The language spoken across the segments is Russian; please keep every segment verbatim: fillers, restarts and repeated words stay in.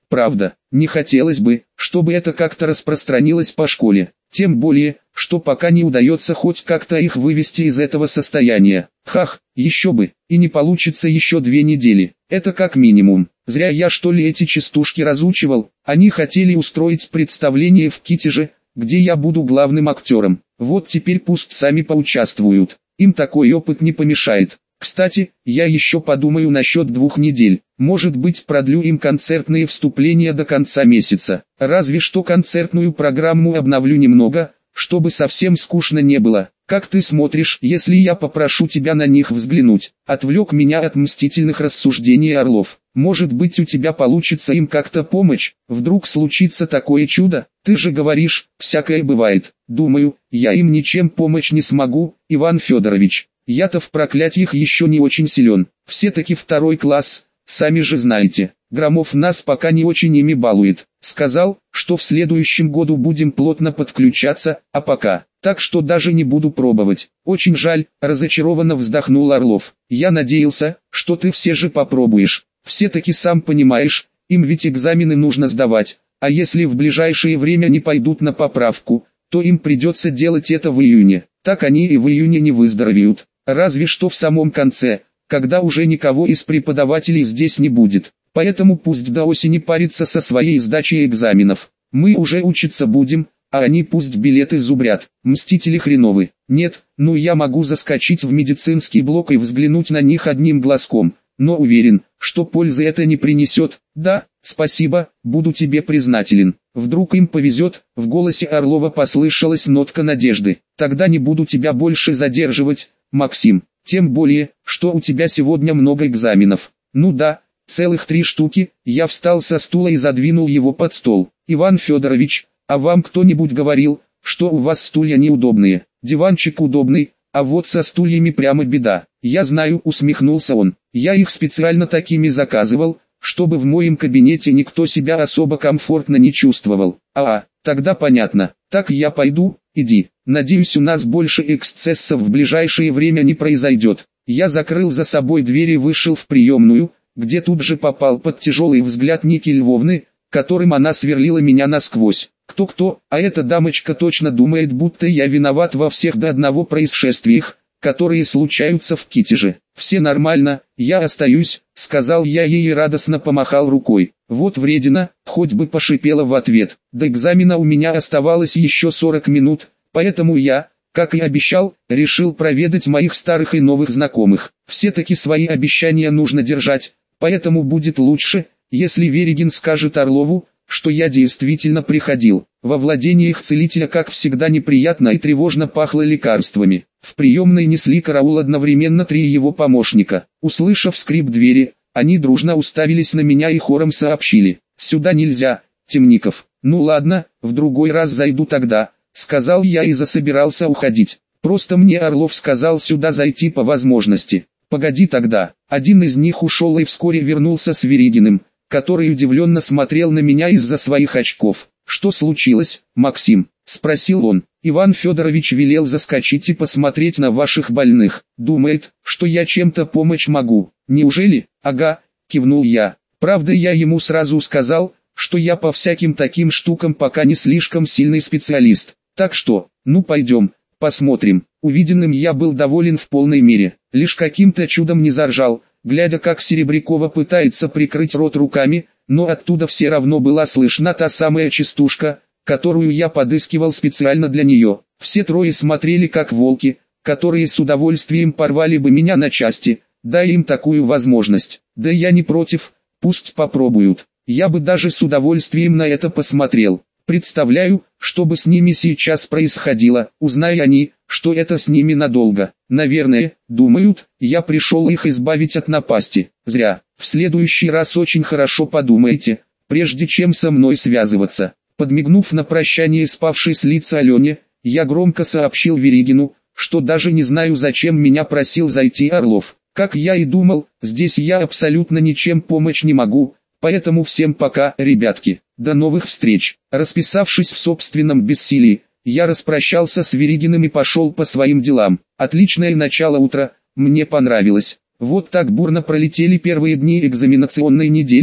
Правда, не хотелось бы, чтобы это как-то распространилось по школе. Тем более, что пока не удается хоть как-то их вывести из этого состояния. Хах, еще бы, и не получится еще две недели. Это как минимум. Зря я что ли эти частушки разучивал. Они хотели устроить представление в Китеже, где я буду главным актером. Вот теперь пусть сами поучаствуют. Им такой опыт не помешает. Кстати, я еще подумаю насчет двух недель. Может быть, продлю им концертные вступления до конца месяца. Разве что концертную программу обновлю немного, чтобы совсем скучно не было. Как ты смотришь, если я попрошу тебя на них взглянуть? Отвлек меня от мстительных рассуждений Орлов. Может быть, у тебя получится им как-то помочь? Вдруг случится такое чудо? Ты же говоришь, всякое бывает. Думаю, я им ничем помочь не смогу, Иван Федорович. Я-то в проклятиях еще не очень силен. Все-таки второй класс, сами же знаете. Громов нас пока не очень ими балует. Сказал, что в следующем году будем плотно подключаться, а пока. Так что даже не буду пробовать. Очень жаль, разочарованно вздохнул Орлов. Я надеялся, что ты все же попробуешь. Все-таки сам понимаешь, им ведь экзамены нужно сдавать. А если в ближайшее время не пойдут на поправку, то им придется делать это в июне. Так они и в июне не выздоровеют. Разве что в самом конце, когда уже никого из преподавателей здесь не будет. Поэтому пусть до осени парится со своей сдачей экзаменов. Мы уже учиться будем, а они пусть билеты зубрят. Мстители хреновы. Нет, ну я могу заскочить в медицинский блок и взглянуть на них одним глазком. Но уверен, что пользы это не принесет. Да, спасибо, буду тебе признателен. Вдруг им повезет, в голосе Орлова послышалась нотка надежды. Тогда не буду тебя больше задерживать, Максим. Тем более, что у тебя сегодня много экзаменов. Ну да, целых три штуки. Я встал со стула и задвинул его под стол. Иван Федорович, а вам кто-нибудь говорил, что у вас стулья неудобные? Диванчик удобный, а вот со стульями прямо беда. Я знаю, усмехнулся он. Я их специально такими заказывал, чтобы в моем кабинете никто себя особо комфортно не чувствовал. А, тогда понятно. Так я пойду, иди. Надеюсь, у нас больше эксцессов в ближайшее время не произойдет. Я закрыл за собой дверь и вышел в приемную, где тут же попал под тяжелый взгляд Ники Львовны, которым она сверлила меня насквозь. Кто-кто, а эта дамочка точно думает, будто я виноват во всех до одного происшествиях, которые случаются в Китеже. Все нормально, я остаюсь, сказал я ей и радостно помахал рукой. Вот вредина, хоть бы пошипела в ответ. До экзамена у меня оставалось еще сорок минут, поэтому я, как и обещал, решил проведать моих старых и новых знакомых. Все-таки свои обещания нужно держать, поэтому будет лучше, если Верегин скажет Орлову, что я действительно приходил. Во владениях целителя, как всегда, неприятно и тревожно пахло лекарствами. В приемной несли караул одновременно три его помощника. Услышав скрип двери, они дружно уставились на меня и хором сообщили: «Сюда нельзя, Темников». «Ну ладно, в другой раз зайду тогда», — сказал я и засобирался уходить. «Просто мне Орлов сказал сюда зайти по возможности». «Погоди тогда». Один из них ушел и вскоре вернулся с Верегиным, который удивленно смотрел на меня из-за своих очков. «Что случилось, Максим?» — спросил он. «Иван Федорович велел заскочить и посмотреть на ваших больных. Думает, что я чем-то помочь могу. Неужели?» «Ага», — кивнул я. «Правда, я ему сразу сказал, что я по всяким таким штукам пока не слишком сильный специалист. Так что, ну пойдем, посмотрим». Увиденным я был доволен в полной мере. Лишь каким-то чудом не заржал, глядя, как Серебрякова пытается прикрыть рот руками, но оттуда все равно была слышна та самая частушка, которую я подыскивал специально для нее. Все трое смотрели как волки, которые с удовольствием порвали бы меня на части, дай им такую возможность. Да я не против, пусть попробуют. Я бы даже с удовольствием на это посмотрел. Представляю, что бы с ними сейчас происходило, узнай они, что это с ними надолго. Наверное, думают, я пришел их избавить от напасти. Зря. В следующий раз очень хорошо подумайте, прежде чем со мной связываться. Подмигнув на прощание спавшей с лица Алене, я громко сообщил Верегину, что даже не знаю, зачем меня просил зайти Орлов. Как я и думал, здесь я абсолютно ничем помочь не могу, поэтому всем пока, ребятки. До новых встреч. Расписавшись в собственном бессилии, я распрощался с Верегиным и пошел по своим делам. Отличное начало утра, мне понравилось. Вот так бурно пролетели первые дни экзаменационной недели,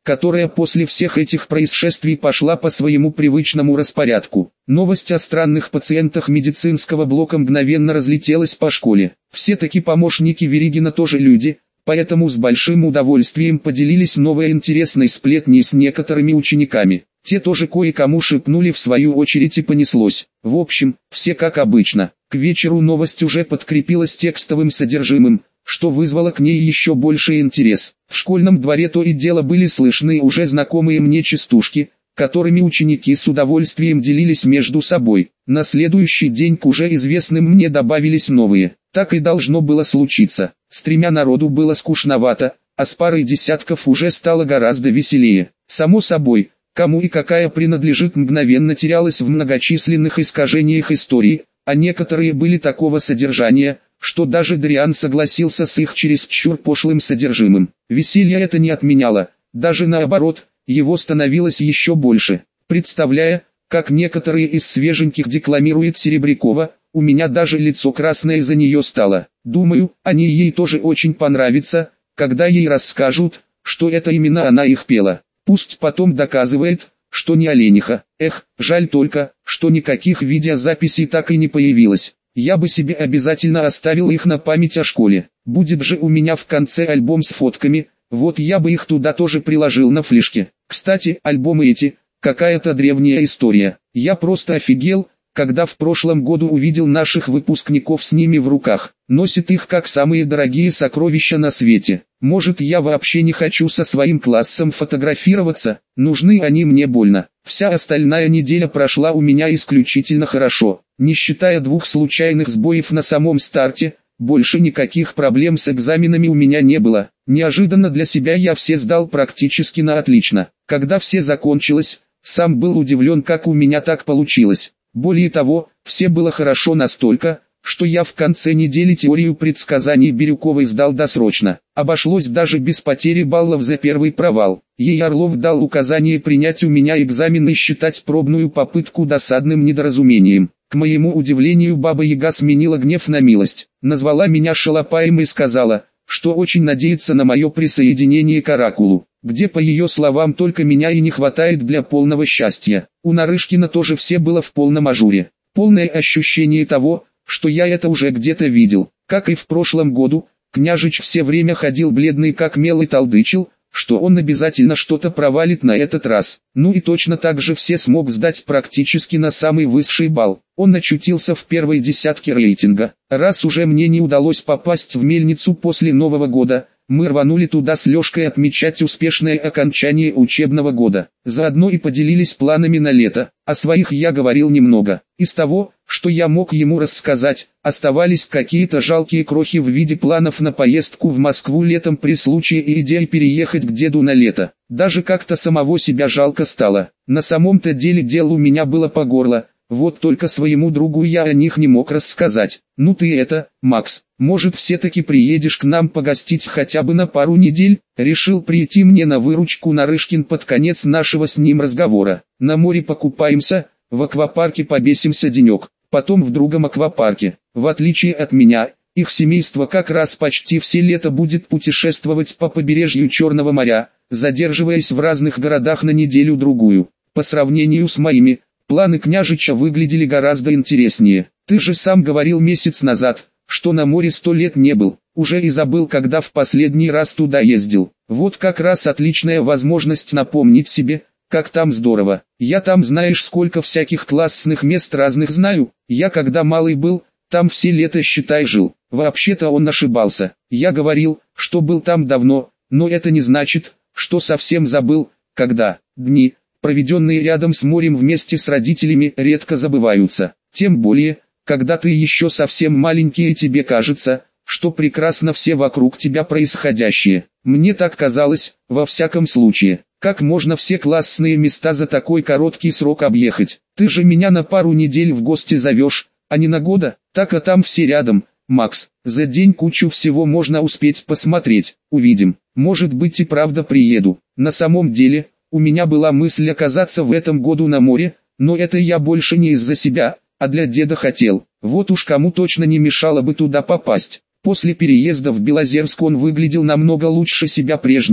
которая после всех этих происшествий пошла по своему привычному распорядку. Новость о странных пациентах медицинского блока мгновенно разлетелась по школе. Все-таки помощники Веригина тоже люди, поэтому с большим удовольствием поделились новой интересной сплетней с некоторыми учениками. Те тоже кое-кому шепнули в свою очередь и понеслось. В общем, все как обычно. К вечеру новость уже подкрепилась текстовым содержимым, что вызвало к ней еще больший интерес. В школьном дворе то и дело были слышны уже знакомые мне частушки, которыми ученики с удовольствием делились между собой. На следующий день к уже известным мне добавились новые. Так и должно было случиться. С тремя народу было скучновато, а с парой десятков уже стало гораздо веселее. Само собой, кому и какая принадлежит мгновенно терялась в многочисленных искажениях истории, а некоторые были такого содержания, что даже Дриан согласился с их чересчур пошлым содержимым. Веселье это не отменяло, даже наоборот, его становилось еще больше. Представляя, как некоторые из свеженьких декламирует Серебрякова, у меня даже лицо красное за нее стало. Думаю, они ей тоже очень понравятся, когда ей расскажут, что это именно она их пела. Пусть потом доказывает, что не олениха. Эх, жаль только, что никаких видеозаписей так и не появилось. Я бы себе обязательно оставил их на память о школе. Будет же у меня в конце альбом с фотками, вот я бы их туда тоже приложил на флешке. Кстати, альбомы эти, какая-то древняя история. Я просто офигел, когда в прошлом году увидел наших выпускников с ними в руках. Носят их как самые дорогие сокровища на свете. Может, я вообще не хочу со своим классом фотографироваться, нужны они мне больно. Вся остальная неделя прошла у меня исключительно хорошо. Не считая двух случайных сбоев на самом старте, больше никаких проблем с экзаменами у меня не было. Неожиданно для себя я все сдал практически на отлично. Когда все закончилось, сам был удивлен, как у меня так получилось. Более того, все было хорошо настолько, что я в конце недели теорию предсказаний Бирюковой сдал досрочно. Обошлось даже без потери баллов за первый провал. Ей Орлов дал указание принять у меня экзамен и считать пробную попытку досадным недоразумением. К моему удивлению, Баба-Яга сменила гнев на милость. Назвала меня шалопаем и сказала, что очень надеется на мое присоединение к Оракулу, где, по ее словам, только меня и не хватает для полного счастья. У Нарышкина тоже все было в полном ажуре. Полное ощущение того, что я это уже где-то видел. Как и в прошлом году, княжич все время ходил бледный как мел и толдычил, что он обязательно что-то провалит на этот раз. Ну и точно так же все смог сдать практически на самый высший балл. Он очутился в первой десятке рейтинга. Раз уже мне не удалось попасть в мельницу после Нового года, мы рванули туда с Лешкой отмечать успешное окончание учебного года. Заодно и поделились планами на лето. О своих я говорил немного. Из того, что я мог ему рассказать, оставались какие-то жалкие крохи в виде планов на поездку в Москву летом при случае и идеи переехать к деду на лето. Даже как-то самого себя жалко стало. На самом-то деле дел у меня было по горло. Вот только своему другу я о них не мог рассказать. Ну ты это, Макс, может все-таки приедешь к нам погостить хотя бы на пару недель? Решил прийти мне на выручку Нарышкин под конец нашего с ним разговора. На море покупаемся, в аквапарке побесимся денек, потом в другом аквапарке. В отличие от меня, их семейство как раз почти все лето будет путешествовать по побережью Черного моря, задерживаясь в разных городах на неделю-другую. По сравнению с моими, планы княжича выглядели гораздо интереснее. Ты же сам говорил месяц назад, что на море сто лет не был, уже и забыл, когда в последний раз туда ездил. Вот как раз отличная возможность напомнить себе, как там здорово. Я там знаешь сколько всяких классных мест разных знаю. Я когда малый был, там все лето считай жил. Вообще-то он ошибался. Я говорил, что был там давно, но это не значит, что совсем забыл, когда. Дни, проведенные рядом с морем вместе с родителями, редко забываются. Тем более, когда ты еще совсем маленький и тебе кажется, что прекрасно все вокруг тебя происходящее. Мне так казалось, во всяком случае. Как можно все классные места за такой короткий срок объехать? Ты же меня на пару недель в гости зовешь, а не на года, так а там все рядом. Макс, за день кучу всего можно успеть посмотреть, увидим. Может быть и правда приеду. На самом деле, у меня была мысль оказаться в этом году на море, но это я больше не из-за себя, а для деда хотел. Вот уж кому точно не мешало бы туда попасть. После переезда в Белозерск он выглядел намного лучше себя прежнего,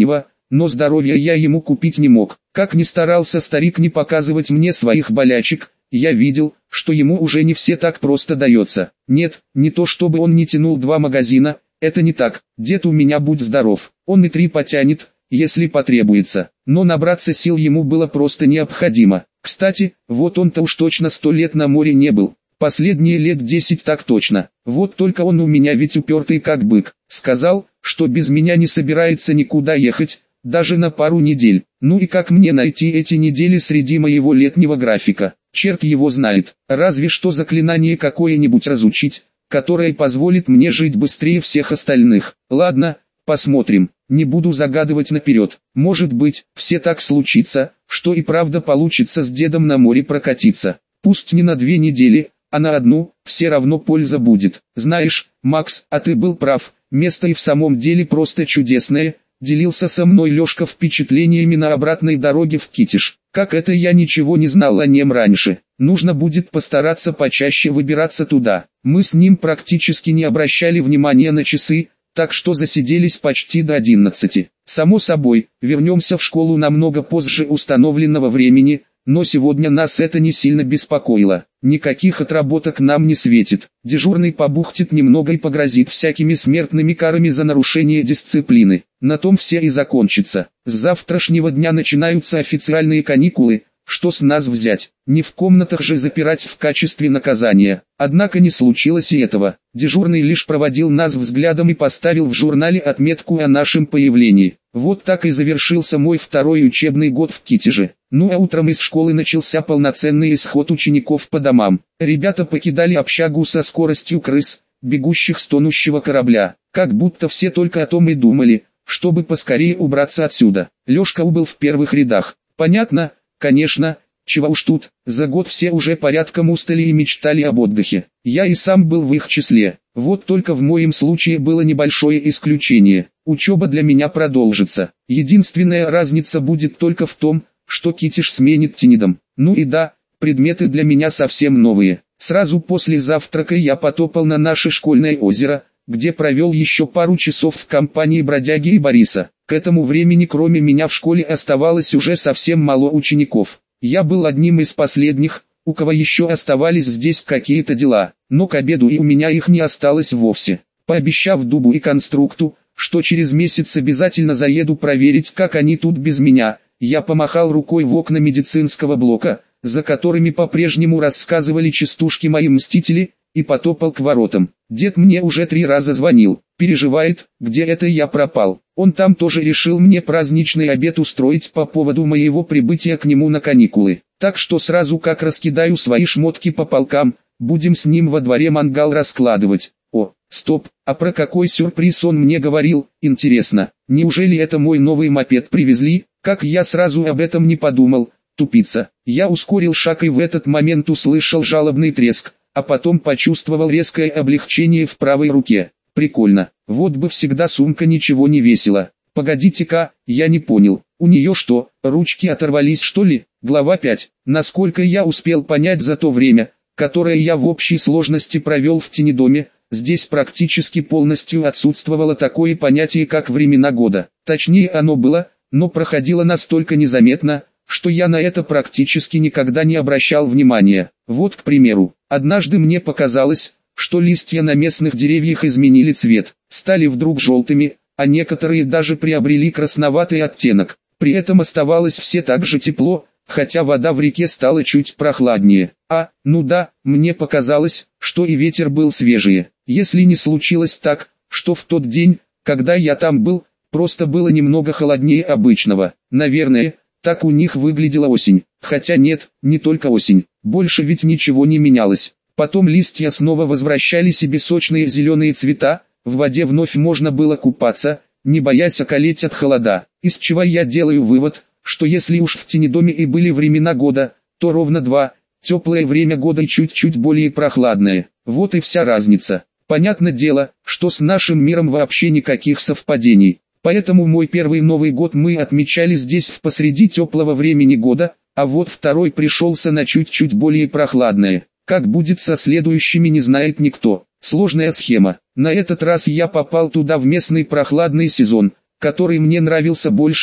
но здоровья я ему купить не мог. Как ни старался старик не показывать мне своих болячек, я видел, что ему уже не все так просто дается. Нет, не то чтобы он не тянул два магазина, это не так. Дед у меня будь здоров, он и три потянет, если потребуется. Но набраться сил ему было просто необходимо. Кстати, вот он-то уж точно сто лет на море не был. Последние лет десять так точно. Вот только он у меня ведь упертый как бык. Сказал, что без меня не собирается никуда ехать, даже на пару недель. Ну и как мне найти эти недели среди моего летнего графика? Черт его знает. Разве что заклинание какое-нибудь разучить, которое позволит мне жить быстрее всех остальных. Ладно, посмотрим. Не буду загадывать наперед. Может быть, все так случится, что и правда получится с дедом на море прокатиться. Пусть не на две недели, а на одну, все равно польза будет. Знаешь, Макс, а ты был прав, место и в самом деле просто чудесное, делился со мной Лешка впечатлениями на обратной дороге в Китиш. Как это я ничего не знал о нем раньше. Нужно будет постараться почаще выбираться туда. Мы с ним практически не обращали внимания на часы, так что засиделись почти до одиннадцати. Само собой, вернемся в школу намного позже установленного времени, но сегодня нас это не сильно беспокоило. Никаких отработок нам не светит. Дежурный побухтит немного и погрозит всякими смертными карами за нарушение дисциплины. На том все и закончится. С завтрашнего дня начинаются официальные каникулы. Что с нас взять? Не в комнатах же запирать в качестве наказания. Однако не случилось и этого. Дежурный лишь проводил нас взглядом и поставил в журнале отметку о нашем появлении. Вот так и завершился мой второй учебный год в Китеже. Ну а утром из школы начался полноценный исход учеников по домам. Ребята покидали общагу со скоростью крыс, бегущих с тонущего корабля. Как будто все только о том и думали, чтобы поскорее убраться отсюда. Лешка был в первых рядах. Понятно? Конечно, чего уж тут, за год все уже порядком устали и мечтали об отдыхе. Я и сам был в их числе. Вот только в моем случае было небольшое исключение. Учеба для меня продолжится. Единственная разница будет только в том, что Китиш сменит Тинидом. Ну и да, предметы для меня совсем новые. Сразу после завтрака я потопал на наше школьное озеро, где провел еще пару часов в компании бродяги и Бориса. К этому времени кроме меня в школе оставалось уже совсем мало учеников. Я был одним из последних, у кого еще оставались здесь какие-то дела, но к обеду и у меня их не осталось вовсе. Пообещав Дубу и Конструкту, что через месяц обязательно заеду проверить, как они тут без меня, я помахал рукой в окна медицинского блока, за которыми по-прежнему рассказывали частушки мои мстители, и потопал к воротам. Дед мне уже три раза звонил, переживает, где это я пропал. Он там тоже решил мне праздничный обед устроить по поводу моего прибытия к нему на каникулы. Так что сразу как раскидаю свои шмотки по полкам, будем с ним во дворе мангал раскладывать. О, стоп, а про какой сюрприз он мне говорил, интересно, неужели это мой новый мопед привезли? Как я сразу об этом не подумал, тупица. Я ускорил шаг и в этот момент услышал жалобный треск, а потом почувствовал резкое облегчение в правой руке. Прикольно, вот бы всегда сумка ничего не весила. Погодите-ка, я не понял, у нее что, ручки оторвались что ли? Глава пять. Насколько я успел понять за то время, которое я в общей сложности провел в Тинидоме, здесь практически полностью отсутствовало такое понятие как времена года. Точнее оно было, но проходило настолько незаметно, что я на это практически никогда не обращал внимания. Вот, к примеру, однажды мне показалось, что листья на местных деревьях изменили цвет, стали вдруг желтыми, а некоторые даже приобрели красноватый оттенок. При этом оставалось все так же тепло, хотя вода в реке стала чуть прохладнее. А, ну да, мне показалось, что и ветер был свежее. Если не случилось так, что в тот день, когда я там был, просто было немного холоднее обычного. Наверное, так у них выглядела осень. Хотя нет, не только осень. Больше ведь ничего не менялось. Потом листья снова возвращали себе сочные зеленые цвета, в воде вновь можно было купаться, не боясь околеть от холода. Из чего я делаю вывод, что если уж в Тинидоме и были времена года, то ровно два, теплое время года и чуть-чуть более прохладное. Вот и вся разница. Понятное дело, что с нашим миром вообще никаких совпадений. Поэтому мой первый Новый год мы отмечали здесь в посреди теплого времени года, а вот второй пришелся на чуть-чуть более прохладное. Как будет со следующими, не знает никто. Сложная схема. На этот раз я попал туда в местный прохладный сезон, который мне нравился больше,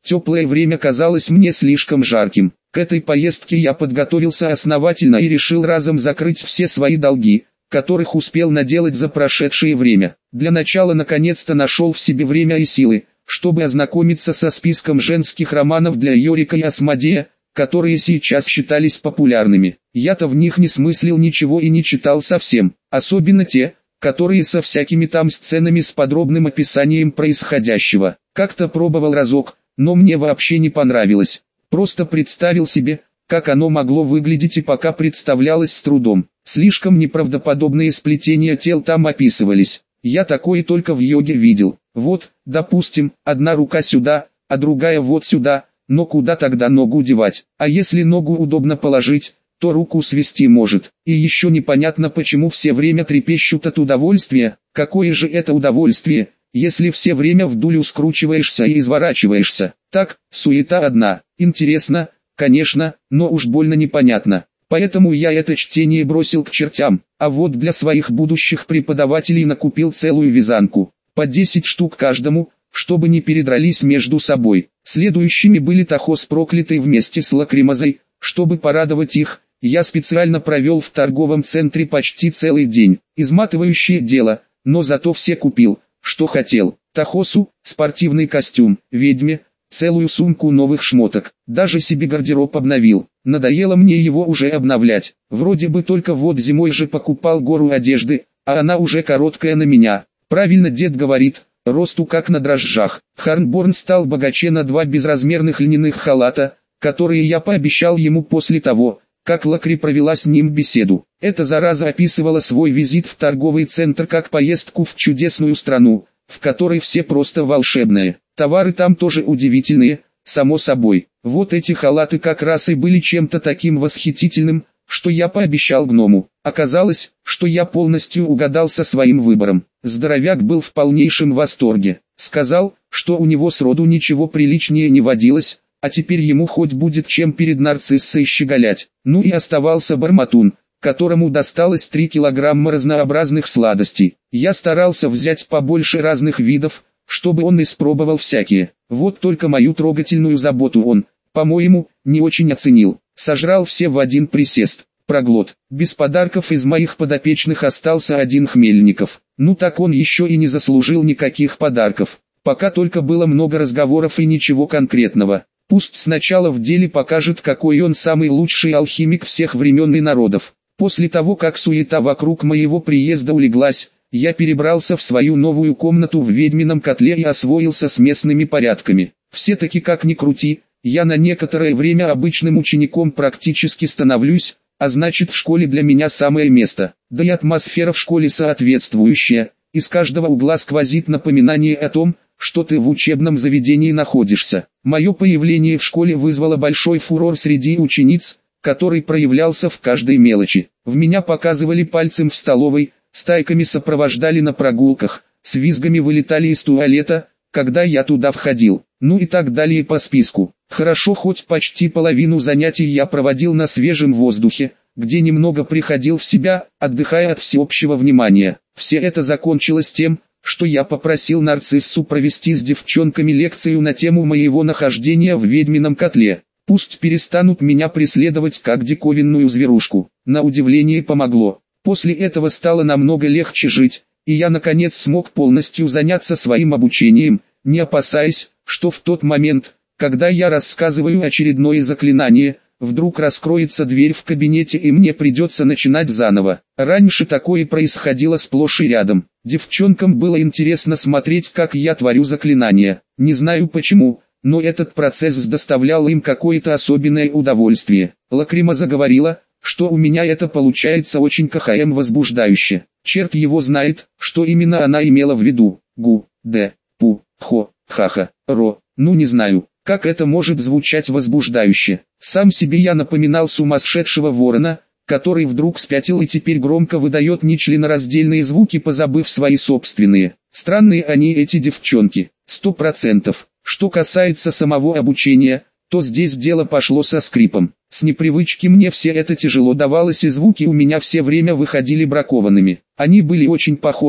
Теплое время казалось мне слишком жарким. К этой поездке я подготовился основательно и решил разом закрыть все свои долги, которых успел наделать за прошедшее время. Для начала наконец-то нашел в себе время и силы, чтобы ознакомиться со списком женских романов для Йорика и Асмодея, которые сейчас считались популярными. Я-то в них не смыслил ничего и не читал совсем, особенно те, которые со всякими там сценами с подробным описанием происходящего. Как-то пробовал разок, но мне вообще не понравилось. Просто представил себе, как оно могло выглядеть, и пока представлялось с трудом. Слишком неправдоподобные сплетения тел там описывались. Я такое только в йоге видел. Вот, допустим, одна рука сюда, а другая вот сюда, но куда тогда ногу девать? А если ногу удобно положить, то руку свести может. И еще непонятно, почему все время трепещут от удовольствия. Какое же это удовольствие, если все время вдулю скручиваешься и изворачиваешься? Так, суета одна. Интересно, конечно, но уж больно непонятно. Поэтому я это чтение бросил к чертям, а вот для своих будущих преподавателей накупил целую вязанку, по десять штук каждому, чтобы не передрались между собой. Следующими были Тахо с Проклятой вместе с Лакримозой. Чтобы порадовать их, я специально провел в торговом центре почти целый день. Изматывающее дело, но зато все купил, что хотел. Тахосу – спортивный костюм, ведьме – целую сумку новых шмоток, даже себе гардероб обновил. Надоело мне его уже обновлять. Вроде бы только вот зимой же покупал гору одежды, а она уже короткая на меня. Правильно дед говорит, росту как на дрожжах. Харнборн стал богаче на два безразмерных льняных халата, которые я пообещал ему после того, как Лакри провела с ним беседу. Эта зараза описывала свой визит в торговый центр как поездку в чудесную страну, в которой все просто волшебные. Товары там тоже удивительные, само собой. Вот эти халаты как раз и были чем-то таким восхитительным, что я пообещал гному. Оказалось, что я полностью угадал со своим выбором. Здоровяк был в полнейшем восторге. Сказал, что у него сроду ничего приличнее не водилось, а теперь ему хоть будет чем перед нарциссой щеголять. Ну и оставался Барматун, которому досталось три килограмма разнообразных сладостей. Я старался взять побольше разных видов, чтобы он испробовал всякие. Вот только мою трогательную заботу он, по-моему, не очень оценил. Сожрал все в один присест. Проглот. Без подарков из моих подопечных остался один Хмельников. Ну так он еще и не заслужил никаких подарков. Пока только было много разговоров и ничего конкретного. Пусть сначала в деле покажет, какой он самый лучший алхимик всех времен и народов. После того, как суета вокруг моего приезда улеглась, я перебрался в свою новую комнату в ведьмином котле и освоился с местными порядками. Все-таки как ни крути, я на некоторое время обычным учеником практически становлюсь, а значит в школе для меня самое место. Да и атмосфера в школе соответствующая, из каждого угла сквозит напоминание о том, что ты в учебном заведении находишься. Мое появление в школе вызвало большой фурор среди учениц, который проявлялся в каждой мелочи. В меня показывали пальцем в столовой, стайками сопровождали на прогулках, с визгами вылетали из туалета, когда я туда входил, ну и так далее по списку. Хорошо, хоть почти половину занятий я проводил на свежем воздухе, где немного приходил в себя, отдыхая от всеобщего внимания. Все это закончилось тем, что я попросил нарциссу провести с девчонками лекцию на тему моего нахождения в ведьмином котле. Пусть перестанут меня преследовать как диковинную зверушку. На удивление помогло. После этого стало намного легче жить, и я наконец смог полностью заняться своим обучением, не опасаясь, что в тот момент, когда я рассказываю очередное заклинание, вдруг раскроется дверь в кабинете и мне придется начинать заново. Раньше такое происходило сплошь и рядом. Девчонкам было интересно смотреть, как я творю заклинания. Не знаю почему, но этот процесс доставлял им какое-то особенное удовольствие. Лакримоза говорила, что у меня это получается очень КХМ возбуждающе. Черт его знает, что именно она имела в виду. Гу, д, пу, хо, ха-ха, ро, ну не знаю, как это может звучать возбуждающе. Сам себе я напоминал сумасшедшего ворона, который вдруг спятил и теперь громко выдает нечленораздельные звуки, позабыв свои собственные. Странные они эти девчонки, сто процентов. Что касается самого обучения, то здесь дело пошло со скрипом. С непривычки мне все это тяжело давалось, и звуки у меня все время выходили бракованными. Они были очень похожи,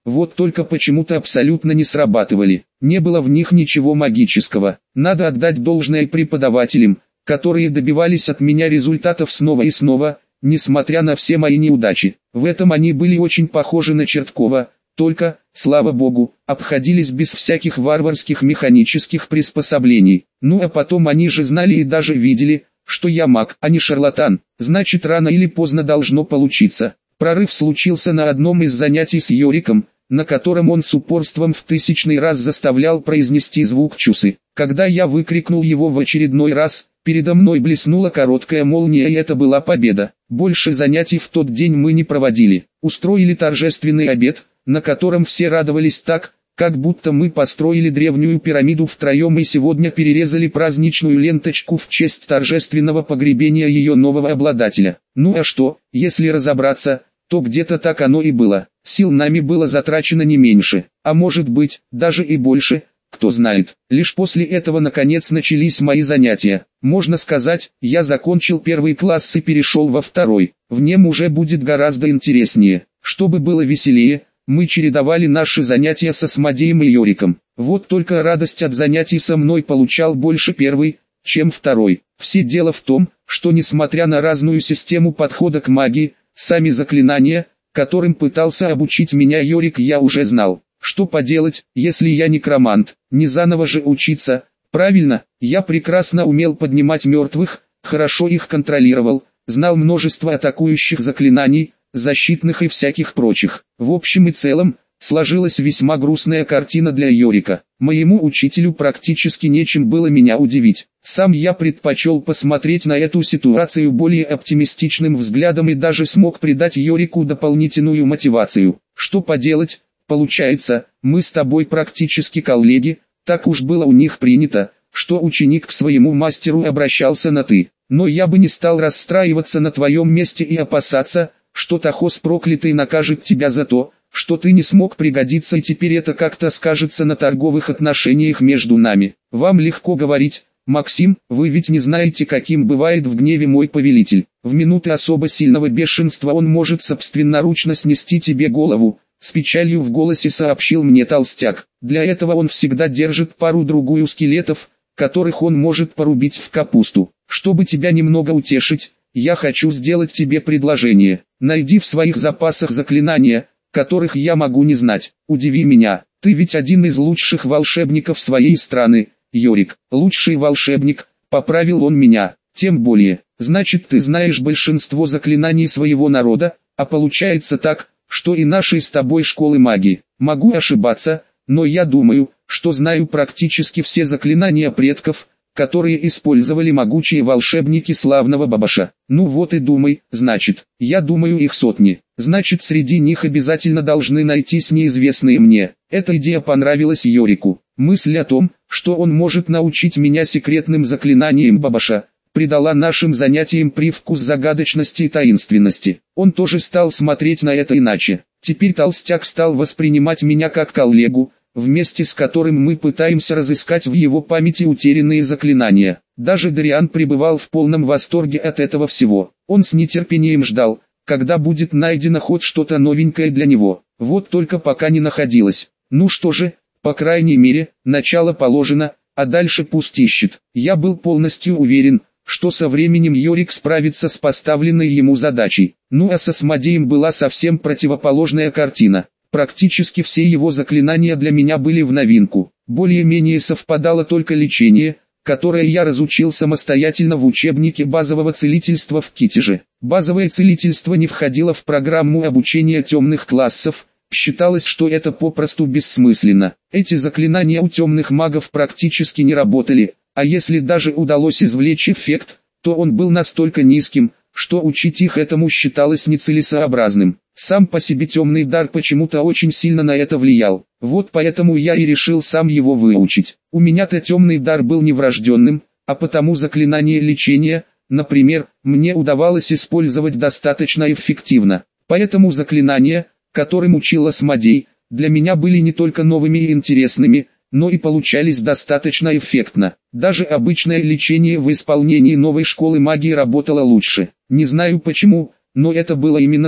вот только почему-то абсолютно не срабатывали. Не было в них ничего магического. Надо отдать должное преподавателям, которые добивались от меня результатов снова и снова, несмотря на все мои неудачи. В этом они были очень похожи на Черткова, только, слава богу, обходились без всяких варварских механических приспособлений. Ну а потом они же знали и даже видели, что я маг, а не шарлатан, значит рано или поздно должно получиться. Прорыв случился на одном из занятий с Йориком, на котором он с упорством в тысячный раз заставлял произнести звук чусы. Когда я выкрикнул его в очередной раз, передо мной блеснула короткая молния, и это была победа. Больше занятий в тот день мы не проводили. Устроили торжественный обед, на котором все радовались так, как будто мы построили древнюю пирамиду втроем и сегодня перерезали праздничную ленточку в честь торжественного погребения ее нового обладателя. Ну а что, если разобраться, то где-то так оно и было. Сил нами было затрачено не меньше, а может быть, даже и больше, кто знает. Лишь после этого наконец начались мои занятия. Можно сказать, я закончил первый класс и перешел во второй. В нем уже будет гораздо интереснее. Чтобы было веселее, мы чередовали наши занятия с Асмодеем и Йориком. Вот только радость от занятий со мной получал больше первый, чем второй. Все дело в том, что несмотря на разную систему подхода к магии, сами заклинания, которым пытался обучить меня Йорик, я уже знал. Что поделать, если я некромант, не заново же учиться. Правильно, я прекрасно умел поднимать мертвых, хорошо их контролировал, знал множество атакующих заклинаний, защитных и всяких прочих. В общем и целом, сложилась весьма грустная картина для Йорика. Моему учителю практически нечем было меня удивить. Сам я предпочел посмотреть на эту ситуацию более оптимистичным взглядом и даже смог придать Йорику дополнительную мотивацию. Что поделать, получается, мы с тобой практически коллеги, так уж было у них принято, что ученик к своему мастеру обращался на «ты». Но я бы не стал расстраиваться на твоем месте и опасаться, что Тахос проклятый накажет тебя за то, что ты не смог пригодиться, и теперь это как-то скажется на торговых отношениях между нами. Вам легко говорить, Максим, вы ведь не знаете, каким бывает в гневе мой повелитель. В минуты особо сильного бешенства он может собственноручно снести тебе голову, с печалью в голосе сообщил мне толстяк. Для этого он всегда держит пару-другую скелетов, которых он может порубить в капусту. Чтобы тебя немного утешить, я хочу сделать тебе предложение. Найди в своих запасах заклинания, которых я могу не знать. Удиви меня, ты ведь один из лучших волшебников своей страны, Йорик. Лучший волшебник, поправил он меня. Тем более, значит ты знаешь большинство заклинаний своего народа, а получается так, что и нашей с тобой школы магии. Могу ошибаться, но я думаю, что знаю практически все заклинания предков, которые использовали могучие волшебники славного Бабаша. Ну вот и думай, значит, я думаю их сотни, значит среди них обязательно должны найтись неизвестные мне. Эта идея понравилась Йорику. Мысль о том, что он может научить меня секретным заклинаниям Бабаша, придала нашим занятиям привкус загадочности и таинственности. Он тоже стал смотреть на это иначе. Теперь толстяк стал воспринимать меня как коллегу, вместе с которым мы пытаемся разыскать в его памяти утерянные заклинания. Даже Дариан пребывал в полном восторге от этого всего. Он с нетерпением ждал, когда будет найдено хоть что-то новенькое для него. Вот только пока не находилось. Ну что же, по крайней мере, начало положено, а дальше пусть ищет. Я был полностью уверен, что со временем Йорик справится с поставленной ему задачей. Ну а с Асмодеем была совсем противоположная картина. Практически все его заклинания для меня были в новинку. Более-менее совпадало только лечение, которое я разучил самостоятельно в учебнике базового целительства в Китеже. Базовое целительство не входило в программу обучения темных классов, считалось, что это попросту бессмысленно. Эти заклинания у темных магов практически не работали, а если даже удалось извлечь эффект, то он был настолько низким, что учить их этому считалось нецелесообразным. Сам по себе темный дар почему-то очень сильно на это влиял. Вот поэтому я и решил сам его выучить. У меня-то темный дар был не врожденным, а потому заклинание лечения, например, мне удавалось использовать достаточно эффективно. Поэтому заклинания, которым учил Асмодей, для меня были не только новыми и интересными, но и получались достаточно эффектно. Даже обычное лечение в исполнении новой школы магии работало лучше. Не знаю почему, но это было именно так.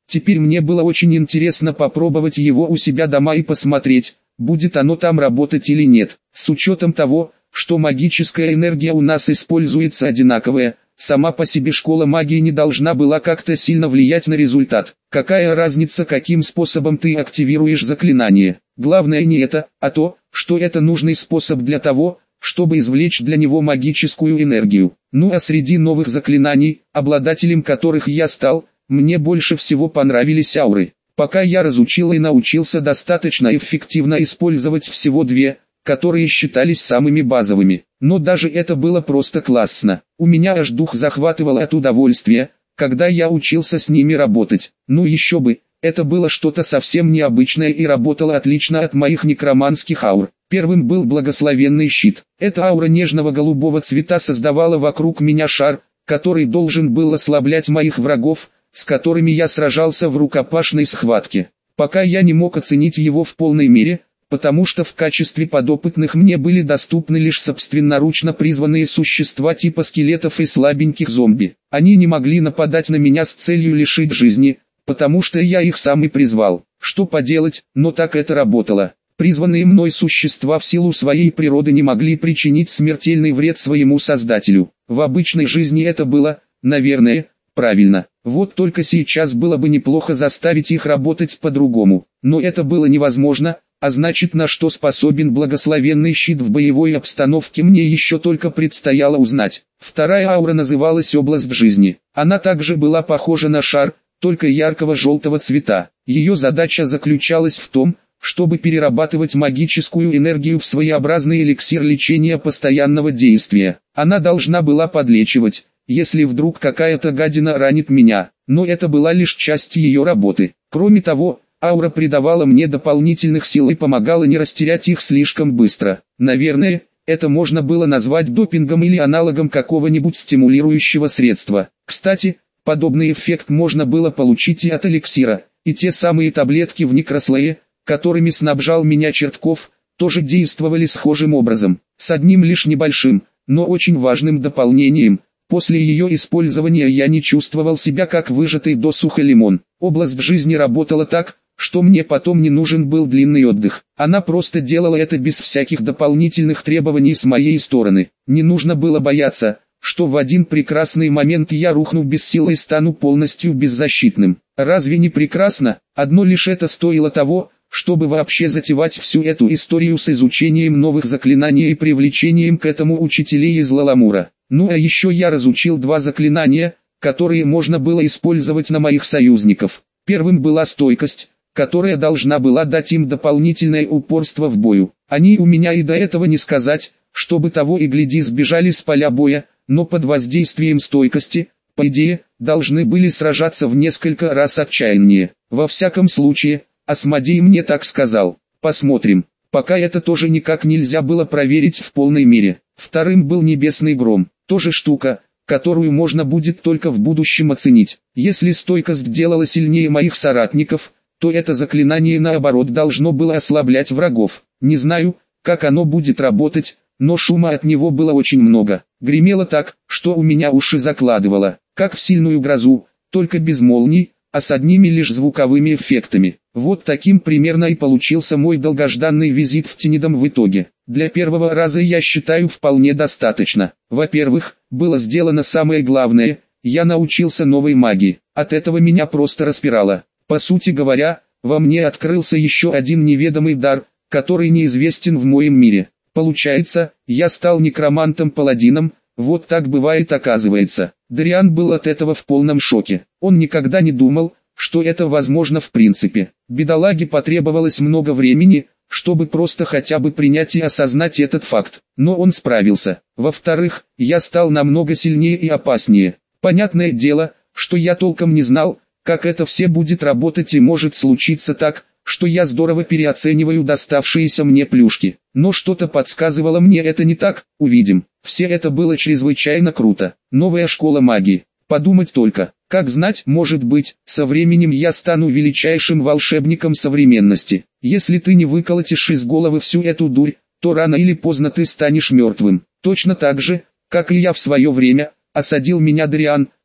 Теперь мне было очень интересно попробовать его у себя дома и посмотреть, будет оно там работать или нет. С учетом того, что магическая энергия у нас используется одинаковая, сама по себе школа магии не должна была как-то сильно влиять на результат. Какая разница, каким способом ты активируешь заклинание? Главное не это, а то, что это нужный способ для того, чтобы извлечь для него магическую энергию. Ну а среди новых заклинаний, обладателем которых я стал, мне больше всего понравились ауры. Пока я разучил и научился достаточно эффективно использовать всего две, которые считались самыми базовыми. Но даже это было просто классно. У меня аж дух захватывал от удовольствия, когда я учился с ними работать. Ну еще бы, это было что-то совсем необычное и работало отлично от моих некроманских аур. Первым был благословенный щит. Эта аура нежного голубого цвета создавала вокруг меня шар, который должен был ослаблять моих врагов, с которыми я сражался в рукопашной схватке. Пока я не мог оценить его в полной мере, потому что в качестве подопытных мне были доступны лишь собственноручно призванные существа типа скелетов и слабеньких зомби. Они не могли нападать на меня с целью лишить жизни, потому что я их сам и призвал. Что поделать, но так это работало. Призванные мной существа в силу своей природы не могли причинить смертельный вред своему создателю. В обычной жизни это было, наверное, правильно. Вот только сейчас было бы неплохо заставить их работать по-другому. Но это было невозможно, а значит, на что способен благословенный щит в боевой обстановке, мне еще только предстояло узнать. Вторая аура называлась «Область жизни». Она также была похожа на шар, только яркого желтого цвета. Ее задача заключалась в том, чтобы перерабатывать магическую энергию в своеобразный эликсир лечения постоянного действия. Она должна была подлечивать, если вдруг какая-то гадина ранит меня, но это была лишь часть ее работы. Кроме того, аура придавала мне дополнительных сил и помогала не растерять их слишком быстро. Наверное, это можно было назвать допингом или аналогом какого-нибудь стимулирующего средства. Кстати, подобный эффект можно было получить и от эликсира, и те самые таблетки в некрослое, которыми снабжал меня Чертков, тоже действовали схожим образом, с одним лишь небольшим, но очень важным дополнением. После ее использования я не чувствовал себя как выжатый досуха лимон. Область жизни работала так, что мне потом не нужен был длинный отдых. Она просто делала это без всяких дополнительных требований с моей стороны. Не нужно было бояться, что в один прекрасный момент я рухну без сил и стану полностью беззащитным. Разве не прекрасно? Одно лишь это стоило того, чтобы вообще затевать всю эту историю с изучением новых заклинаний и привлечением к этому учителей из Лаламура. Ну а еще я разучил два заклинания, которые можно было использовать на моих союзников. Первым была стойкость, которая должна была дать им дополнительное упорство в бою. Они у меня и до этого не сказать, чтобы того и гляди сбежали с поля боя, но под воздействием стойкости, по идее, должны были сражаться в несколько раз отчаяннее. Во всяком случае, Асмодей мне так сказал. Посмотрим. Пока это тоже никак нельзя было проверить в полной мере. Вторым был небесный гром. Тоже штука, которую можно будет только в будущем оценить. Если стойкость делала сильнее моих соратников, то это заклинание наоборот должно было ослаблять врагов. Не знаю, как оно будет работать, но шума от него было очень много. Гремело так, что у меня уши закладывало, как в сильную грозу, только без молний, а с одними лишь звуковыми эффектами. Вот таким примерно и получился мой долгожданный визит в Тинидом в итоге. Для первого раза я считаю вполне достаточно. Во-первых, было сделано самое главное, я научился новой магии. От этого меня просто распирало. По сути говоря, во мне открылся еще один неведомый дар, который неизвестен в моем мире. Получается, я стал некромантом-паладином, вот так бывает оказывается. Дариан был от этого в полном шоке. Он никогда не думал, что это возможно в принципе. Бедолаге потребовалось много времени, чтобы просто хотя бы принять и осознать этот факт. Но он справился. Во-вторых, я стал намного сильнее и опаснее. Понятное дело, что я толком не знал, как это все будет работать, и может случиться так, что я здорово переоцениваю доставшиеся мне плюшки. Но что-то подсказывало мне, это не так. Увидим. Все это было чрезвычайно круто. Новая школа магии. Подумать только. Как знать, может быть, со временем я стану величайшим волшебником современности. Если ты не выколотишь из головы всю эту дурь, то рано или поздно ты станешь мертвым. Точно так же, как и я в свое время, осадил меня Дариан,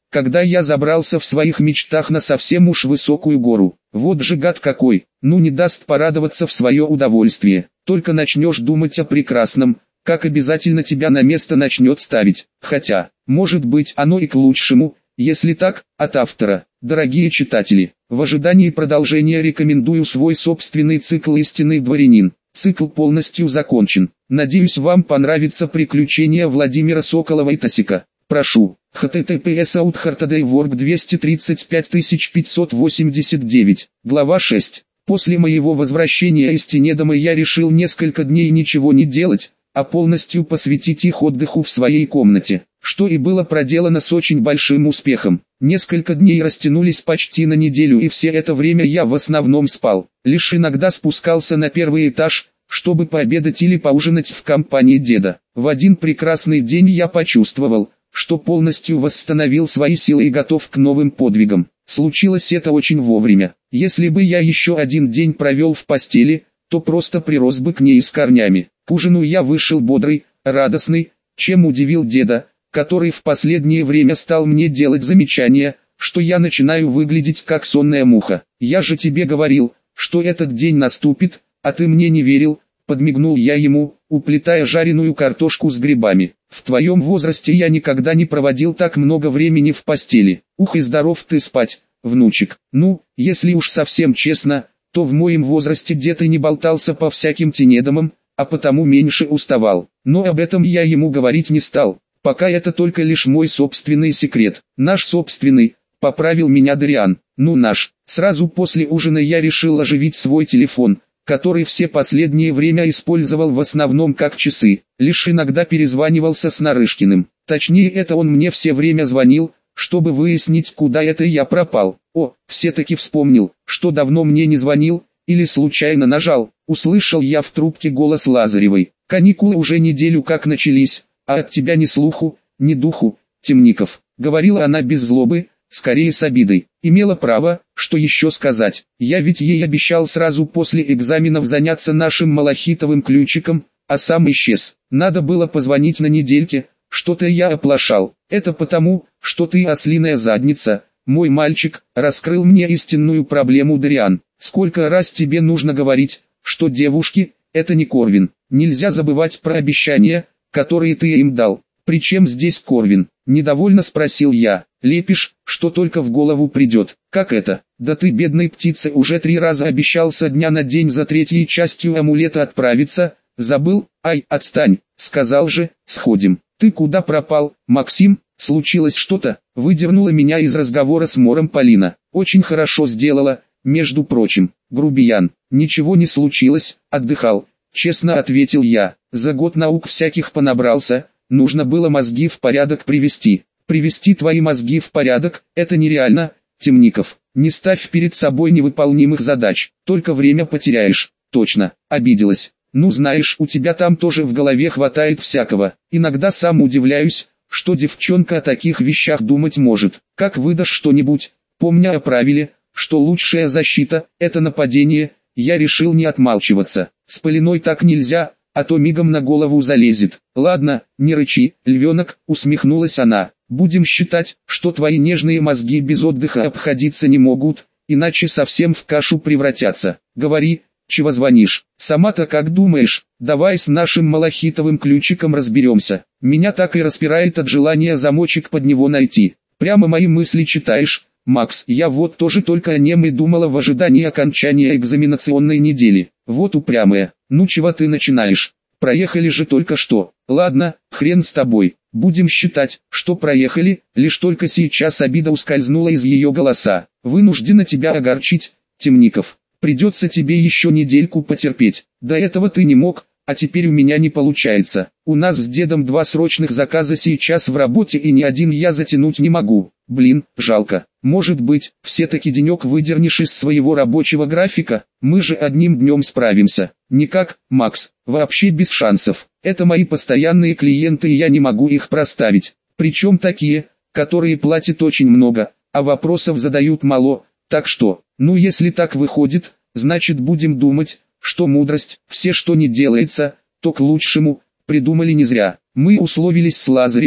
когда я забрался в своих мечтах на совсем уж высокую гору. Вот же гад какой, ну не даст порадоваться в свое удовольствие. Только начнешь думать о прекрасном, как обязательно тебя на место начнет ставить. Хотя, может быть оно и к лучшему, если так, от автора. Дорогие читатели, в ожидании продолжения рекомендую свой собственный цикл «Истинный дворянин». Цикл полностью закончен. Надеюсь, вам понравится приключения Владимира Соколова и Тасика. Прошу. эйч ти ти пи эс аутхартадейворк двести тридцать пять тысяч пятьсот восемьдесят девять. Глава шесть. После моего возвращения из Тенедома я решил несколько дней ничего не делать, а полностью посвятить их отдыху в своей комнате, что и было проделано с очень большим успехом. Несколько дней растянулись почти на неделю, и все это время я в основном спал. Лишь иногда спускался на первый этаж, чтобы пообедать или поужинать в компании деда. В один прекрасный день я почувствовал, что полностью восстановил свои силы и готов к новым подвигам. Случилось это очень вовремя. Если бы я еще один день провел в постели, то просто прирос бы к ней с корнями. К ужину я вышел бодрый, радостный, чем удивил деда, который в последнее время стал мне делать замечания, что я начинаю выглядеть как сонная муха. «Я же тебе говорил, что этот день наступит, а ты мне не верил», — подмигнул я ему, уплетая жареную картошку с грибами. «В твоем возрасте я никогда не проводил так много времени в постели. Ух и здоров ты спать, внучек. Ну, если уж совсем честно, то в моем возрасте дед и не болтался по всяким Тенедомам, а потому меньше уставал. Но об этом я ему говорить не стал. Пока это только лишь мой собственный секрет. Наш собственный», — поправил меня Дариан. «Ну наш». Сразу после ужина я решил оживить свой телефон, который все последнее время использовал в основном как часы. Лишь иногда перезванивался с Нарышкиным. Точнее, это он мне все время звонил, чтобы выяснить, куда это я пропал. О, все-таки вспомнил, что давно мне не звонил, или случайно нажал. Услышал я в трубке голос Лазаревой. «Каникулы уже неделю как начались, а от тебя ни слуху, ни духу, Темников», — говорила она без злобы, скорее с обидой. Имела право, что еще сказать. Я ведь ей обещал сразу после экзаменов заняться нашим малахитовым ключиком, а сам исчез. Надо было позвонить на недельке, что-то я оплошал. Это потому, что ты ослиная задница, мой мальчик, раскрыл мне истинную проблему Дариан. Сколько раз тебе нужно говорить, что девушки — это не Корвин. Нельзя забывать про обещания, которые ты им дал. «Причем здесь Корвин?» — недовольно спросил я. «Лепишь, что только в голову придет». «Как это? Да ты, бедной птице, уже три раза обещал со дня на день за третьей частью амулета отправиться. Забыл? Ай, отстань, сказал же, сходим». «Ты куда пропал, Максим? Случилось что-то?» — выдернула меня из разговора с Мором Полина. «Очень хорошо сделала, между прочим, грубиян». «Ничего не случилось, отдыхал», — честно ответил я. «За год наук всяких понабрался, нужно было мозги в порядок привести». «Привести твои мозги в порядок — это нереально, Темников. Не ставь перед собой невыполнимых задач, только время потеряешь». «Точно», — обиделась. «Ну знаешь, у тебя там тоже в голове хватает всякого. Иногда сам удивляюсь, что девчонка о таких вещах думать может. Как выдашь что-нибудь, помня о правиле, что лучшая защита — это нападение, я решил не отмалчиваться. С Полиной так нельзя, а то мигом на голову залезет». «Ладно, не рычи, львенок», — усмехнулась она. «Будем считать, что твои нежные мозги без отдыха обходиться не могут, иначе совсем в кашу превратятся. Говори, чего звонишь? Сама-то как думаешь? Давай с нашим малахитовым ключиком разберемся. Меня так и распирает от желания замочек под него найти. Прямо мои мысли читаешь, Макс. Я вот тоже только о нем и думала в ожидании окончания экзаменационной недели. Вот упрямая. Ну чего ты начинаешь? Проехали же только что». «Ладно, хрен с тобой. Будем считать, что проехали». Лишь только сейчас обида ускользнула из ее голоса. «Вынуждена тебя огорчить, Темников. Придется тебе еще недельку потерпеть. До этого ты не мог, а теперь у меня не получается. У нас с дедом два срочных заказа сейчас в работе, и ни один я затянуть не могу. Блин, жалко. Может быть, все-таки денек выдернешь из своего рабочего графика? Мы же одним днем справимся». «Никак, Макс, вообще без шансов. Это мои постоянные клиенты, и я не могу их проставить. Причем такие, которые платят очень много, а вопросов задают мало. Так что, ну если так выходит, значит будем думать, что мудрость, все что не делается, то к лучшему, придумали не зря». Мы условились с Лазаревой,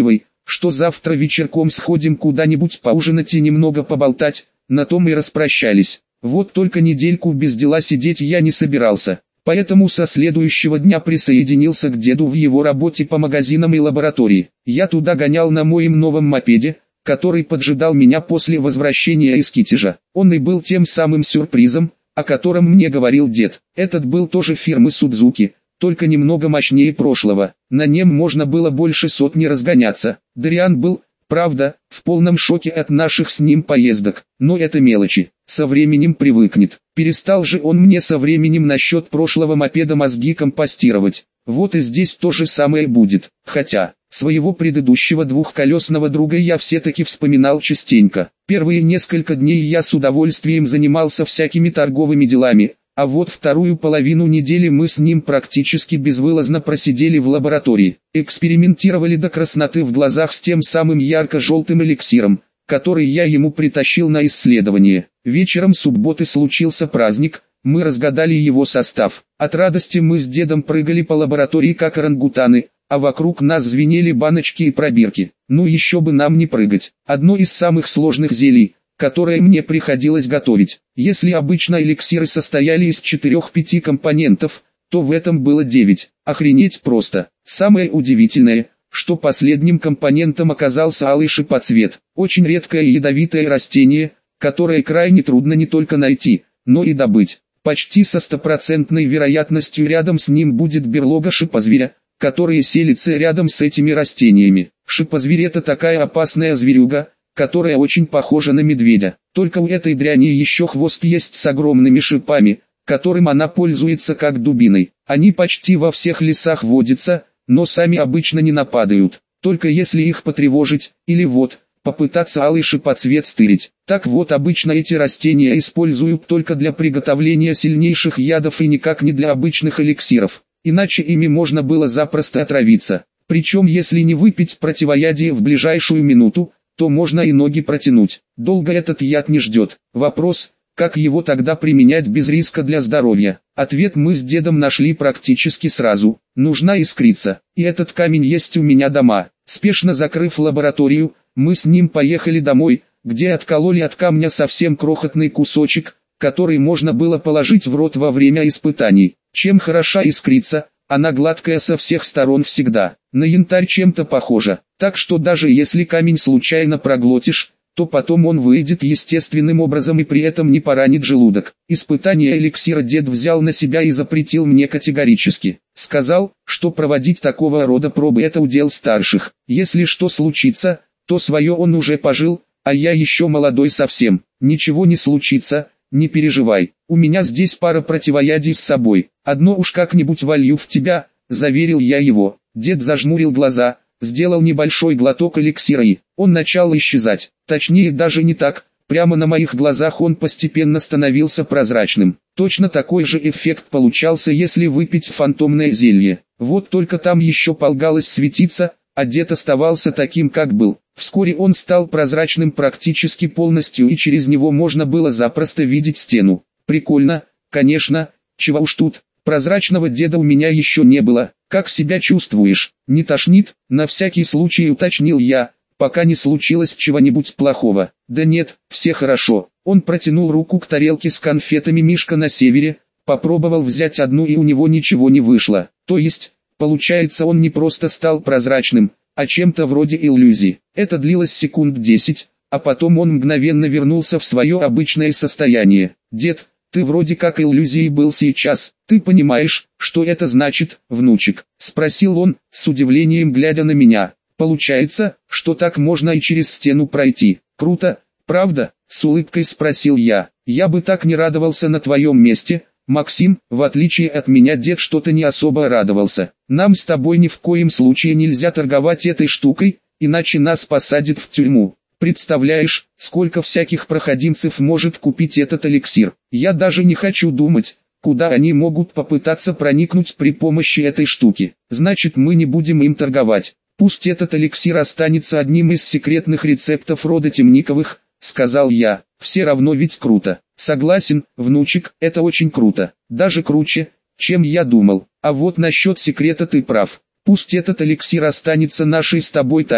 что завтра вечерком сходим куда-нибудь поужинать и немного поболтать, на том и распрощались. Вот только недельку без дела сидеть я не собирался. Поэтому со следующего дня присоединился к деду в его работе по магазинам и лаборатории. Я туда гонял на моем новом мопеде, который поджидал меня после возвращения из Китежа. Он и был тем самым сюрпризом, о котором мне говорил дед. Этот был тоже фирмы Судзуки, только немного мощнее прошлого. На нем можно было больше сотни разгоняться. Дариан был, правда, в полном шоке от наших с ним поездок, но это мелочи, со временем привыкнет. Перестал же он мне со временем насчет прошлого мопеда мозги компостировать. Вот и здесь то же самое будет, хотя, своего предыдущего двухколесного друга я все-таки вспоминал частенько. Первые несколько дней я с удовольствием занимался всякими торговыми делами, а вот вторую половину недели мы с ним практически безвылазно просидели в лаборатории, экспериментировали до красноты в глазах с тем самым ярко-желтым эликсиром, который я ему притащил на исследование. Вечером субботы случился праздник, мы разгадали его состав. От радости мы с дедом прыгали по лаборатории как орангутаны, а вокруг нас звенели баночки и пробирки. Ну еще бы нам не прыгать. Одно из самых сложных зелий, которое мне приходилось готовить. Если обычно эликсиры состояли из четырёх-пяти компонентов, то в этом было девять. Охренеть просто. Самое удивительное, что последним компонентом оказался алый шипоцвет. Очень редкое и ядовитое растение, которое крайне трудно не только найти, но и добыть. Почти со стопроцентной вероятностью рядом с ним будет берлога шипозверя, которые селятся рядом с этими растениями. Шипозверь — это такая опасная зверюга, которая очень похожа на медведя. Только у этой дряни еще хвост есть с огромными шипами, которым она пользуется как дубиной. Они почти во всех лесах водятся, но сами обычно не нападают, только если их потревожить, или вот, попытаться алый шипоцвет стырить. Так вот, обычно эти растения используют только для приготовления сильнейших ядов и никак не для обычных эликсиров, иначе ими можно было запросто отравиться. Причем если не выпить противоядие в ближайшую минуту, то можно и ноги протянуть. Долго этот яд не ждет. Вопрос, как его тогда применять без риска для здоровья? Ответ мы с дедом нашли практически сразу. Нужна искрица. И этот камень есть у меня дома. Спешно закрыв лабораторию, мы с ним поехали домой, где откололи от камня совсем крохотный кусочек, который можно было положить в рот во время испытаний. Чем хороша искрица? Она гладкая со всех сторон всегда. На янтарь чем-то похожа. Так что даже если камень случайно проглотишь, то потом он выйдет естественным образом и при этом не поранит желудок. Испытание эликсира дед взял на себя и запретил мне категорически. Сказал, что проводить такого рода пробы — это удел старших. Если что случится, то свое он уже пожил, а я еще молодой совсем. Ничего не случится, не переживай. У меня здесь пара противоядий с собой. Одно уж как-нибудь волью в тебя, заверил я его. Дед зажмурил глаза, сделал небольшой глоток эликсира и он начал исчезать. Точнее даже не так, прямо на моих глазах он постепенно становился прозрачным. Точно такой же эффект получался, если выпить фантомное зелье. Вот только там еще полагалось светиться, а дед оставался таким, как был. Вскоре он стал прозрачным практически полностью, и через него можно было запросто видеть стену. Прикольно, конечно, чего уж тут. Прозрачного деда у меня еще не было. Как себя чувствуешь? Не тошнит? На всякий случай уточнил я, пока не случилось чего-нибудь плохого. Да нет, все хорошо. Он протянул руку к тарелке с конфетами «Мишка на севере», попробовал взять одну, и у него ничего не вышло. То есть, получается, он не просто стал прозрачным, а чем-то вроде иллюзии. Это длилось секунд десять, а потом он мгновенно вернулся в свое обычное состояние. «Дед, ты вроде как иллюзией был сейчас. Ты понимаешь, что это значит, внучек?» — спросил он, с удивлением глядя на меня. «Получается, что так можно и через стену пройти. Круто, правда?» — с улыбкой спросил я. «Я бы так не радовался на твоем месте, Максим». В отличие от меня дед что-то не особо радовался. «Нам с тобой ни в коем случае нельзя торговать этой штукой, иначе нас посадят в тюрьму. Представляешь, сколько всяких проходимцев может купить этот эликсир? Я даже не хочу думать, куда они могут попытаться проникнуть при помощи этой штуки. Значит, мы не будем им торговать. Пусть этот эликсир останется одним из секретных рецептов рода Темниковых», — сказал я. «Все равно ведь круто». «Согласен, внучек, это очень круто. Даже круче, чем я думал. А вот насчет секрета ты прав. Пусть этот эликсир останется нашей с тобой тайной,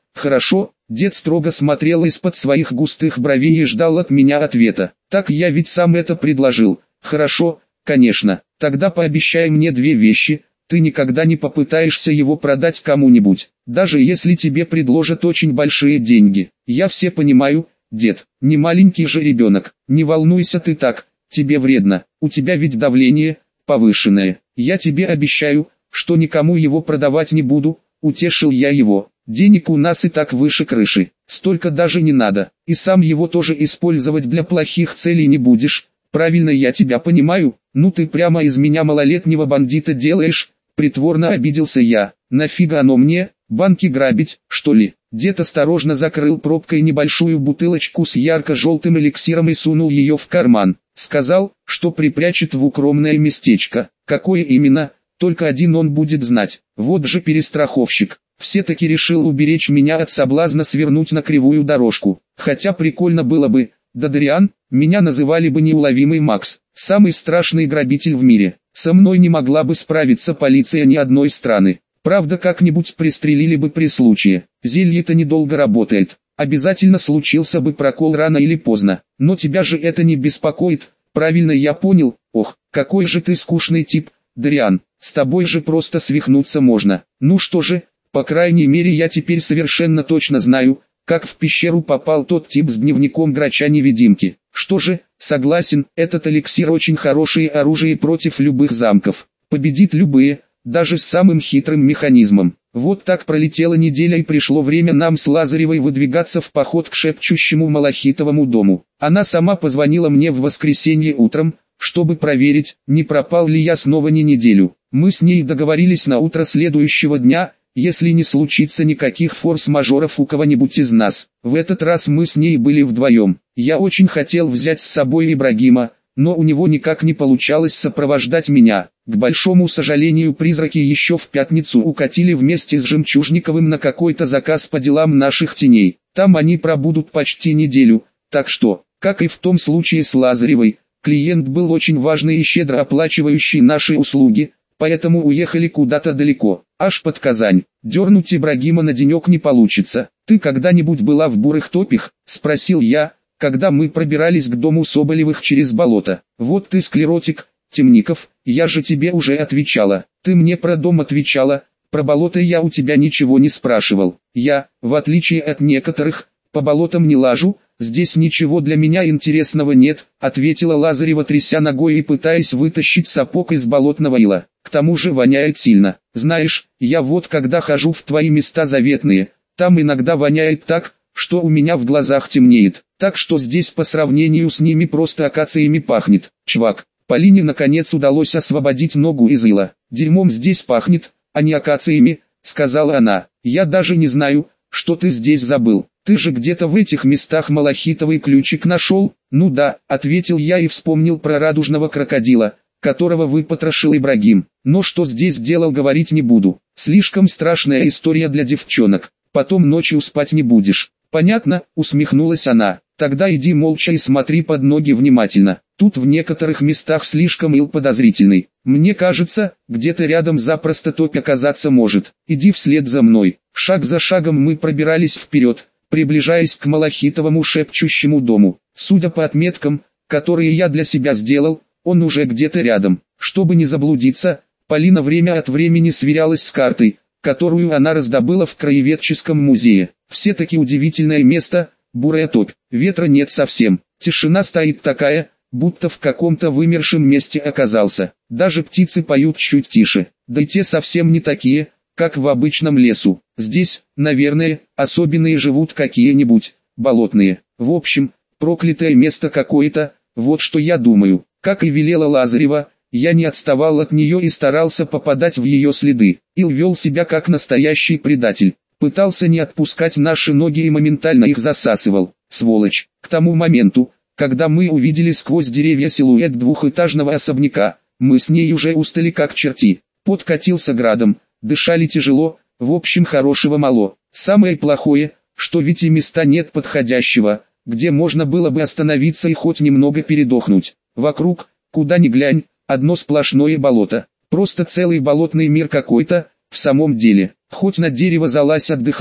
Хорошо, дед строго смотрел из-под своих густых бровей и ждал от меня ответа. Так я ведь сам это предложил. Хорошо, конечно, тогда пообещай мне две вещи. Ты никогда не попытаешься его продать кому-нибудь, даже если тебе предложат очень большие деньги. Я все понимаю, дед, не маленький же ребенок, не волнуйся ты так, тебе вредно, у тебя ведь давление повышенное. Я тебе обещаю, что никому его продавать не буду, утешил я его. Денег у нас и так выше крыши, столько даже не надо, и сам его тоже использовать для плохих целей не будешь. Правильно я тебя понимаю? Ну ты прямо из меня малолетнего бандита делаешь. Притворно обиделся я. Нафига оно мне, банки грабить, что ли? Дед осторожно закрыл пробкой небольшую бутылочку с ярко-желтым эликсиром и сунул ее в карман. Сказал, что припрячет в укромное местечко. Какое именно, только один он будет знать. Вот же перестраховщик. Все-таки решил уберечь меня от соблазна свернуть на кривую дорожку. Хотя прикольно было бы, да Дариан, меня называли бы неуловимый Макс, самый страшный грабитель в мире. Со мной не могла бы справиться полиция ни одной страны. Правда, как-нибудь пристрелили бы при случае. Зелье-то недолго работает. Обязательно случился бы прокол рано или поздно. Но тебя же это не беспокоит. Правильно я понял? Ох, какой же ты скучный тип, Дариан. С тобой же просто свихнуться можно. Ну что же, по крайней мере я теперь совершенно точно знаю, как в пещеру попал тот тип с дневником грача-невидимки. Что же, согласен, этот эликсир очень хорошее оружие против любых замков. Победит любые, даже с самым хитрым механизмом. Вот так пролетела неделя и пришло время нам с Лазаревой выдвигаться в поход к шепчущему малахитовому дому. Она сама позвонила мне в воскресенье утром, чтобы проверить, не пропал ли я снова не неделю. Мы с ней договорились на утро следующего дня, если не случится никаких форс-мажоров у кого-нибудь из нас. В этот раз мы с ней были вдвоем. Я очень хотел взять с собой Ибрагима, но у него никак не получалось сопровождать меня. К большому сожалению, призраки еще в пятницу укатили вместе с Жемчужниковым на какой-то заказ по делам наших теней. Там они пробудут почти неделю, так что, как и в том случае с Лазаревой, клиент был очень важный и щедро оплачивающий наши услуги, поэтому уехали куда-то далеко, аж под Казань. Дернуть Ибрагима на денек не получится. «Ты когда-нибудь была в Бурых Топях?» – спросил я, когда мы пробирались к дому Соболевых через болото. «Вот ты склеротик, Темников, я же тебе уже отвечала. Ты мне про дом отвечала, про болото я у тебя ничего не спрашивал. Я, в отличие от некоторых, по болотам не лажу, здесь ничего для меня интересного нет», — ответила Лазарева, тряся ногой и пытаясь вытащить сапог из болотного ила. «К тому же воняет сильно. Знаешь, я вот когда хожу в твои места заветные, там иногда воняет так, что у меня в глазах темнеет. Так что здесь по сравнению с ними просто акациями пахнет. Чувак». Полине наконец удалось освободить ногу из ила. «Дерьмом здесь пахнет, а не акациями», — сказала она. «Я даже не знаю, что ты здесь забыл. Ты же где-то в этих местах малахитовый ключик нашел?» «Ну да», — ответил я и вспомнил про радужного крокодила, которого выпотрошил Ибрагим. «Но что здесь делал, говорить не буду. Слишком страшная история для девчонок. Потом ночью спать не будешь». «Понятно», — усмехнулась она. «Тогда иди молча и смотри под ноги внимательно. Тут в некоторых местах слишком ил подозрительный. Мне кажется, где-то рядом запросто топь оказаться может. Иди вслед за мной». Шаг за шагом мы пробирались вперед, приближаясь к малахитовому шепчущему дому. Судя по отметкам, которые я для себя сделал, он уже где-то рядом. Чтобы не заблудиться, Полина время от времени сверялась с картой, которую она раздобыла в краеведческом музее. Все-таки удивительное место, бурая топь. Ветра нет совсем. Тишина стоит такая, будто в каком-то вымершем месте оказался. Даже птицы поют чуть тише. Да и те совсем не такие, как в обычном лесу. Здесь, наверное, особенные живут какие-нибудь болотные. В общем, проклятое место какое-то, вот что я думаю. Как и велела Лазарева, я не отставал от нее и старался попадать в ее следы. Ил вел себя как настоящий предатель. Пытался не отпускать наши ноги и моментально их засасывал. Сволочь. К тому моменту, когда мы увидели сквозь деревья силуэт двухэтажного особняка, мы с ней уже устали как черти. Пот катился градом, дышали тяжело, в общем хорошего мало. Самое плохое, что ведь и места нет подходящего, где можно было бы остановиться и хоть немного передохнуть. Вокруг, куда ни глянь, одно сплошное болото. Просто целый болотный мир какой-то, в самом деле. Хоть на дерево залазь отдыхать,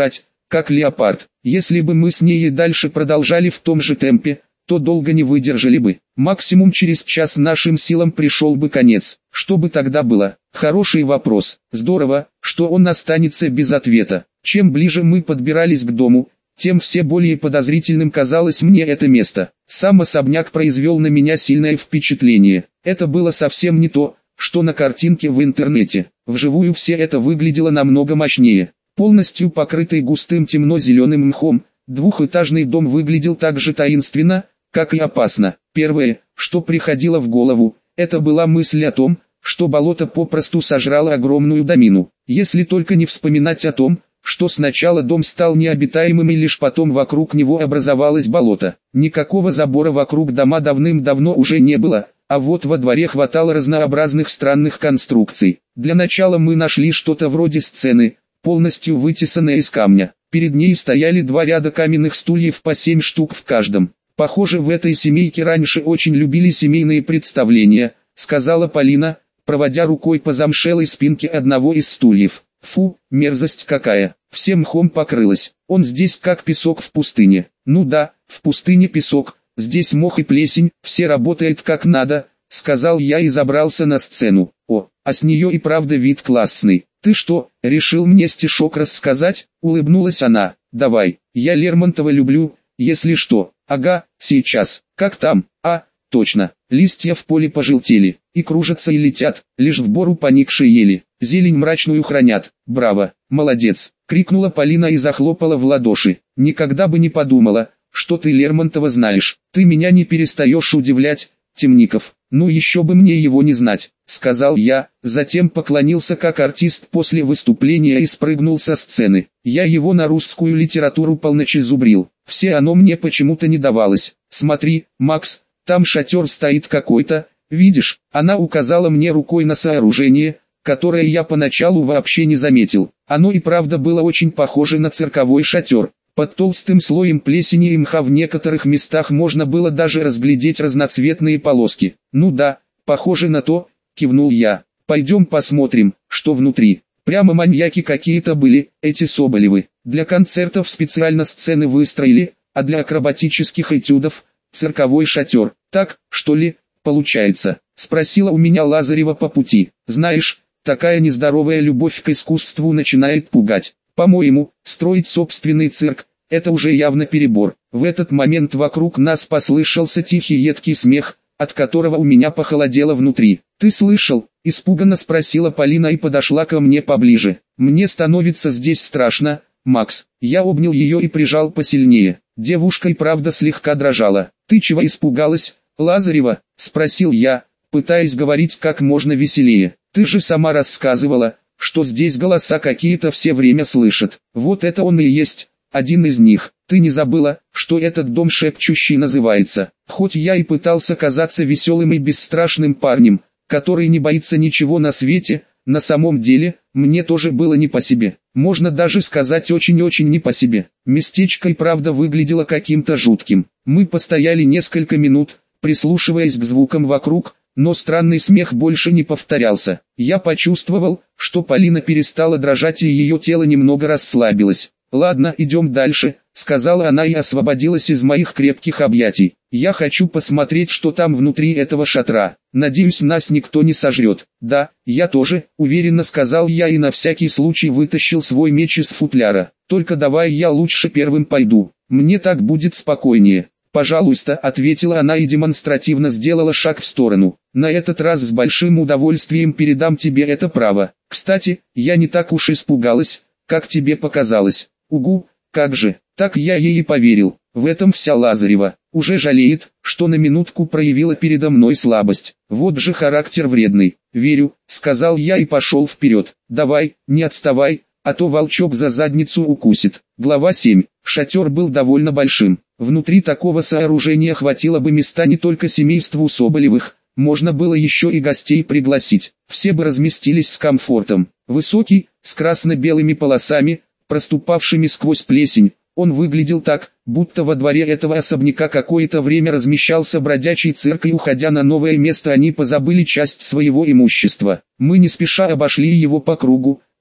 как леопард. Если бы мы с ней и дальше продолжали в том же темпе, то долго не выдержали бы. Максимум через час нашим силам пришел бы конец. Что бы тогда было? Хороший вопрос. Здорово, что он останется без ответа. Чем ближе мы подбирались к дому, тем все более подозрительным казалось мне это место. Сам особняк произвел на меня сильное впечатление. Это было совсем не то, что на картинке в интернете. Вживую все это выглядело намного мощнее. Полностью покрытый густым темно-зеленым мхом, двухэтажный дом выглядел так же таинственно, как и опасно. Первое, что приходило в голову, это была мысль о том, что болото попросту сожрало огромную домину. Если только не вспоминать о том, что сначала дом стал необитаемым и лишь потом вокруг него образовалось болото. Никакого забора вокруг дома давным-давно уже не было, а вот во дворе хватало разнообразных странных конструкций. Для начала мы нашли что-то вроде сцены, полностью вытесанная из камня. Перед ней стояли два ряда каменных стульев по семь штук в каждом. Похоже, в этой семейке раньше очень любили семейные представления, сказала Полина, проводя рукой по замшелой спинке одного из стульев. Фу, мерзость какая, всем мхом покрылась. Он здесь как песок в пустыне. Ну да, в пустыне песок, здесь мох и плесень, все работает как надо, сказал я и забрался на сцену. О, а с нее и правда вид классный. Ты что, решил мне стишок рассказать? Улыбнулась она. Давай, я Лермонтова люблю, если что. Ага, сейчас. Как там? А, точно. Листья в поле пожелтели, и кружатся и летят, лишь в бору поникшие ели. Зелень мрачную хранят. Браво, молодец, крикнула Полина и захлопала в ладоши. Никогда бы не подумала, что ты Лермонтова знаешь. Ты меня не перестаешь удивлять, Темников. Ну еще бы мне его не знать, сказал я, затем поклонился как артист после выступления и спрыгнул со сцены. Я его на русскую литературу полночи зубрил, все оно мне почему-то не давалось. Смотри, Макс, там шатер стоит какой-то, видишь? Она указала мне рукой на сооружение, которое я поначалу вообще не заметил. Оно и правда было очень похоже на цирковой шатер. Под толстым слоем плесени и мха в некоторых местах можно было даже разглядеть разноцветные полоски. Ну да, похоже на то, кивнул я. Пойдем посмотрим, что внутри. Прямо маньяки какие-то были, эти Соболевы. Для концертов специально сцены выстроили, а для акробатических этюдов – цирковой шатер. Так, что ли, получается? Спросила у меня Лазарева по пути. Знаешь, такая нездоровая любовь к искусству начинает пугать. По-моему, строить собственный цирк – это уже явно перебор. В этот момент вокруг нас послышался тихий едкий смех, от которого у меня похолодело внутри. «Ты слышал?» – испуганно спросила Полина и подошла ко мне поближе. «Мне становится здесь страшно, Макс». Я обнял ее и прижал посильнее. Девушка и правда слегка дрожала. «Ты чего испугалась, Лазарева?» – спросил я, пытаясь говорить как можно веселее. «Ты же сама рассказывала, что здесь голоса какие-то все время слышат. Вот это он и есть, один из них. Ты не забыла, что этот дом шепчущий называется?» Хоть я и пытался казаться веселым и бесстрашным парнем, который не боится ничего на свете, на самом деле, мне тоже было не по себе. Можно даже сказать очень-очень не по себе. Местечко и правда выглядело каким-то жутким. Мы постояли несколько минут, прислушиваясь к звукам вокруг, но странный смех больше не повторялся. Я почувствовал, что Полина перестала дрожать и ее тело немного расслабилось. «Ладно, идем дальше», — сказала она и освободилась из моих крепких объятий. «Я хочу посмотреть, что там внутри этого шатра. Надеюсь, нас никто не сожрет». «Да, я тоже», — уверенно сказал я и на всякий случай вытащил свой меч из футляра. «Только давай я лучше первым пойду. Мне так будет спокойнее». «Пожалуйста», — ответила она и демонстративно сделала шаг в сторону. «На этот раз с большим удовольствием передам тебе это право. Кстати, я не так уж испугалась, как тебе показалось». «Угу, как же». Так я ей и поверил. В этом вся Лазарева. Уже жалеет, что на минутку проявила передо мной слабость. Вот же характер вредный. «Верю», — сказал я и пошел вперед. «Давай, не отставай, а то волчок за задницу укусит». Глава семь. Шатер был довольно большим. Внутри такого сооружения хватило бы места не только семейству Соболевых, можно было еще и гостей пригласить. Все бы разместились с комфортом. Высокий, с красно-белыми полосами, проступавшими сквозь плесень, он выглядел так, будто во дворе этого особняка какое-то время размещался бродячий цирк, и уходя на новое место они позабыли часть своего имущества. Мы не спеша обошли его по кругу,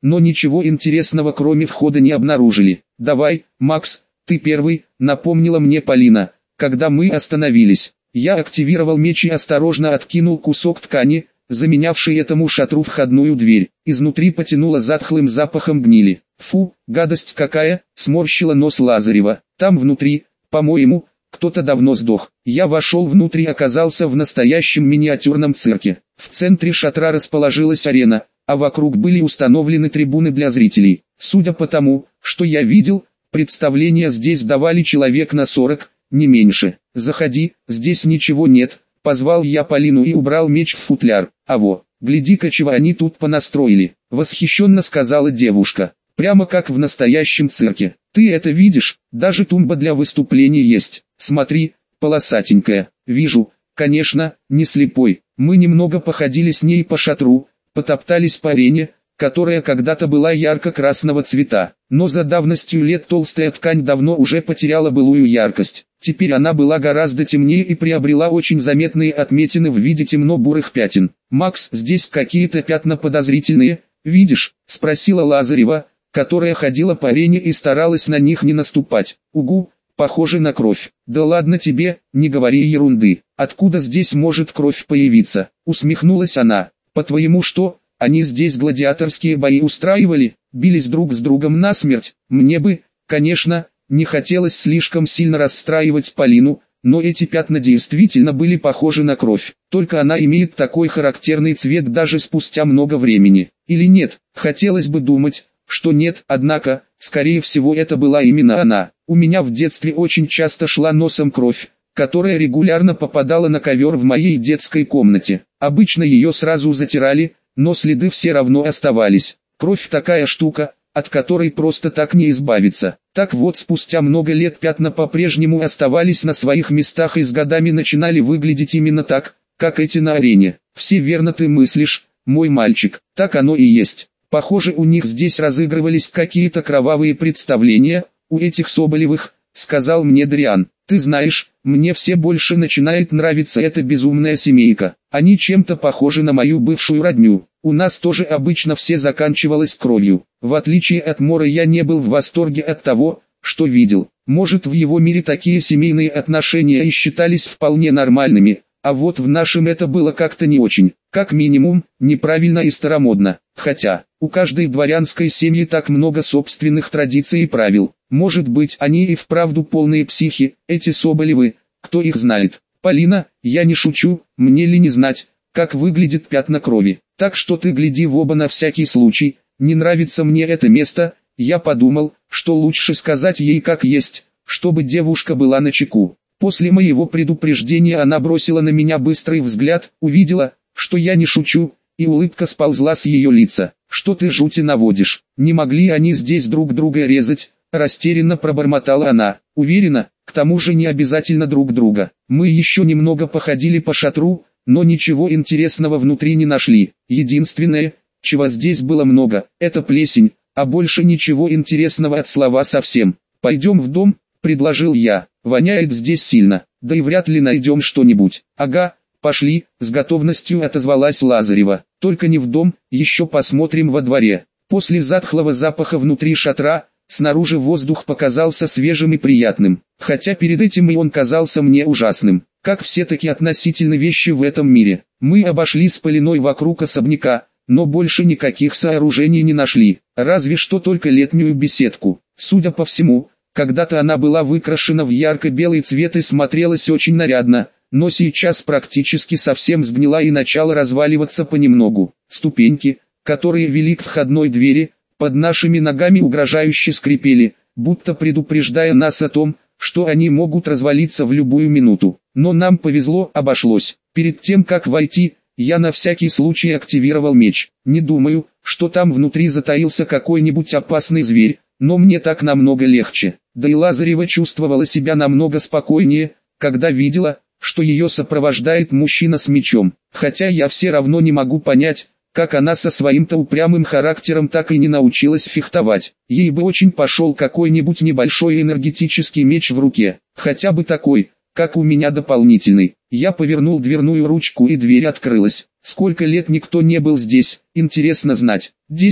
но ничего интересного кроме входа не обнаружили. «Давай, Макс, ты первый», напомнила мне Полина, когда мы остановились. Я активировал меч и осторожно откинул кусок ткани, заменявший этому шатру входную дверь. Изнутри потянуло затхлым запахом гнили. «Фу, гадость какая!» — сморщила нос Лазарева. «Там внутри, по-моему, кто-то давно сдох». Я вошел внутрь и оказался в настоящем миниатюрном цирке. В центре шатра расположилась арена, а вокруг были установлены трибуны для зрителей. Судя по тому, что я видел, представление здесь давали человек на сорок, не меньше. «Заходи, здесь ничего нет», — позвал я Полину и убрал меч в футляр. «А во, гляди-ка, чего они тут понастроили», — восхищенно сказала девушка. «Прямо как в настоящем цирке. Ты это видишь? Даже тумба для выступлений есть. Смотри, полосатенькая». «Вижу, конечно, не слепой». Мы немного походили с ней по шатру, потоптались по арене, которая когда-то была ярко-красного цвета, но за давностью лет толстая ткань давно уже потеряла былую яркость. Теперь она была гораздо темнее и приобрела очень заметные отметины в виде темно-бурых пятен. «Макс, здесь какие-то пятна подозрительные, видишь?» — спросила Лазарева, которая ходила по арене и старалась на них не наступать. «Угу, похоже на кровь». «Да ладно тебе, не говори ерунды. Откуда здесь может кровь появиться?» — усмехнулась она. «По-твоему что, они здесь гладиаторские бои устраивали, бились друг с другом насмерть?» Мне бы, конечно, не хотелось слишком сильно расстраивать Полину, но эти пятна действительно были похожи на кровь. Только она имеет такой характерный цвет даже спустя много времени. Или нет? Хотелось бы думать, что нет, однако, скорее всего, это была именно она. У меня в детстве очень часто шла носом кровь, которая регулярно попадала на ковер в моей детской комнате. Обычно ее сразу затирали, но следы все равно оставались. Кровь такая штука, от которой просто так не избавиться. Так вот, спустя много лет пятна по-прежнему оставались на своих местах и с годами начинали выглядеть именно так, как эти на арене. Все верно ты мыслишь, мой мальчик, так оно и есть. Похоже, у них здесь разыгрывались какие-то кровавые представления, у этих Соболевых, сказал мне Дриан. Ты знаешь, мне все больше начинает нравиться эта безумная семейка. Они чем-то похожи на мою бывшую родню. У нас тоже обычно все заканчивалось кровью. В отличие от Мора, я не был в восторге от того, что видел. Может, в его мире такие семейные отношения и считались вполне нормальными, а вот в нашем это было как-то не очень. Как минимум, неправильно и старомодно. Хотя, у каждой дворянской семьи так много собственных традиций и правил. Может быть, они и вправду полные психи, эти Соболевы, кто их знает. Полина, я не шучу, мне ли не знать, как выглядит пятна крови. Так что ты гляди в оба на всякий случай. Не нравится мне это место, я подумал, что лучше сказать ей как есть, чтобы девушка была начеку. После моего предупреждения она бросила на меня быстрый взгляд, увидела, что я не шучу, и улыбка сползла с ее лица. «Что ты жути наводишь? Не могли они здесь друг друга резать?» Растерянно пробормотала она. «Уверена, к тому же не обязательно друг друга». Мы еще немного походили по шатру, но ничего интересного внутри не нашли. Единственное, чего здесь было много, это плесень, а больше ничего интересного от слова совсем. «Пойдем в дом», — предложил я. «Воняет здесь сильно, да и вряд ли найдем что-нибудь». «Ага, пошли», — с готовностью отозвалась Лазарева. «Только не в дом, еще посмотрим во дворе». После затхлого запаха внутри шатра, снаружи воздух показался свежим и приятным, хотя перед этим и он казался мне ужасным. Как все-таки относительны вещи в этом мире. Мы обошли с Полиной вокруг особняка, но больше никаких сооружений не нашли, разве что только летнюю беседку. Судя по всему, когда-то она была выкрашена в ярко-белый цвет и смотрелась очень нарядно, но сейчас практически совсем сгнила и начала разваливаться понемногу. Ступеньки, которые вели к входной двери, под нашими ногами угрожающе скрипели, будто предупреждая нас о том, что они могут развалиться в любую минуту. Но нам повезло, обошлось. Перед тем как войти, я на всякий случай активировал меч. Не думаю, что там внутри затаился какой-нибудь опасный зверь, но мне так намного легче. Да и Лазарева чувствовала себя намного спокойнее, когда видела, что ее сопровождает мужчина с мечом. Хотя я все равно не могу понять, как она со своим-то упрямым характером так и не научилась фехтовать. Ей бы очень пошел какой-нибудь небольшой энергетический меч в руке, хотя бы такой, как у меня дополнительный. Я повернул дверную ручку и дверь открылась. Сколько лет никто не был здесь, интересно знать. Десять,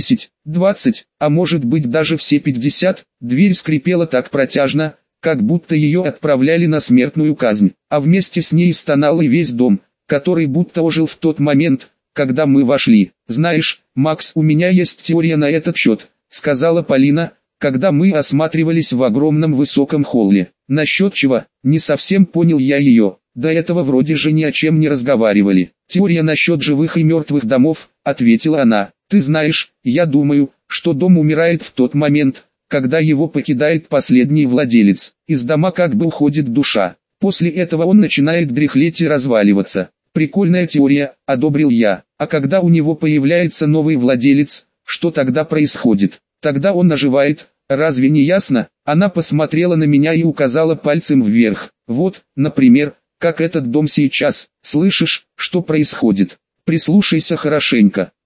двадцать, а может быть даже все пятьдесят, дверь скрипела так протяжно, как будто ее отправляли на смертную казнь, а вместе с ней стонал и весь дом, который будто ожил в тот момент, когда мы вошли. «Знаешь, Макс, у меня есть теория на этот счет», — сказала Полина, когда мы осматривались в огромном высоком холле. «Насчет чего?» Не совсем понял я ее, до этого вроде же ни о чем не разговаривали. «Теория насчет живых и мертвых домов», — ответила она. «Ты знаешь, я думаю, что дом умирает в тот момент, когда его покидает последний владелец. Из дома как бы уходит душа. После этого он начинает дряхлеть и разваливаться. Прикольная теория», — одобрил я. «А когда у него появляется новый владелец, что тогда происходит? Тогда он оживает, разве не ясно?» Она посмотрела на меня и указала пальцем вверх. «Вот, например, как этот дом сейчас. Слышишь, что происходит? Прислушайся хорошенько».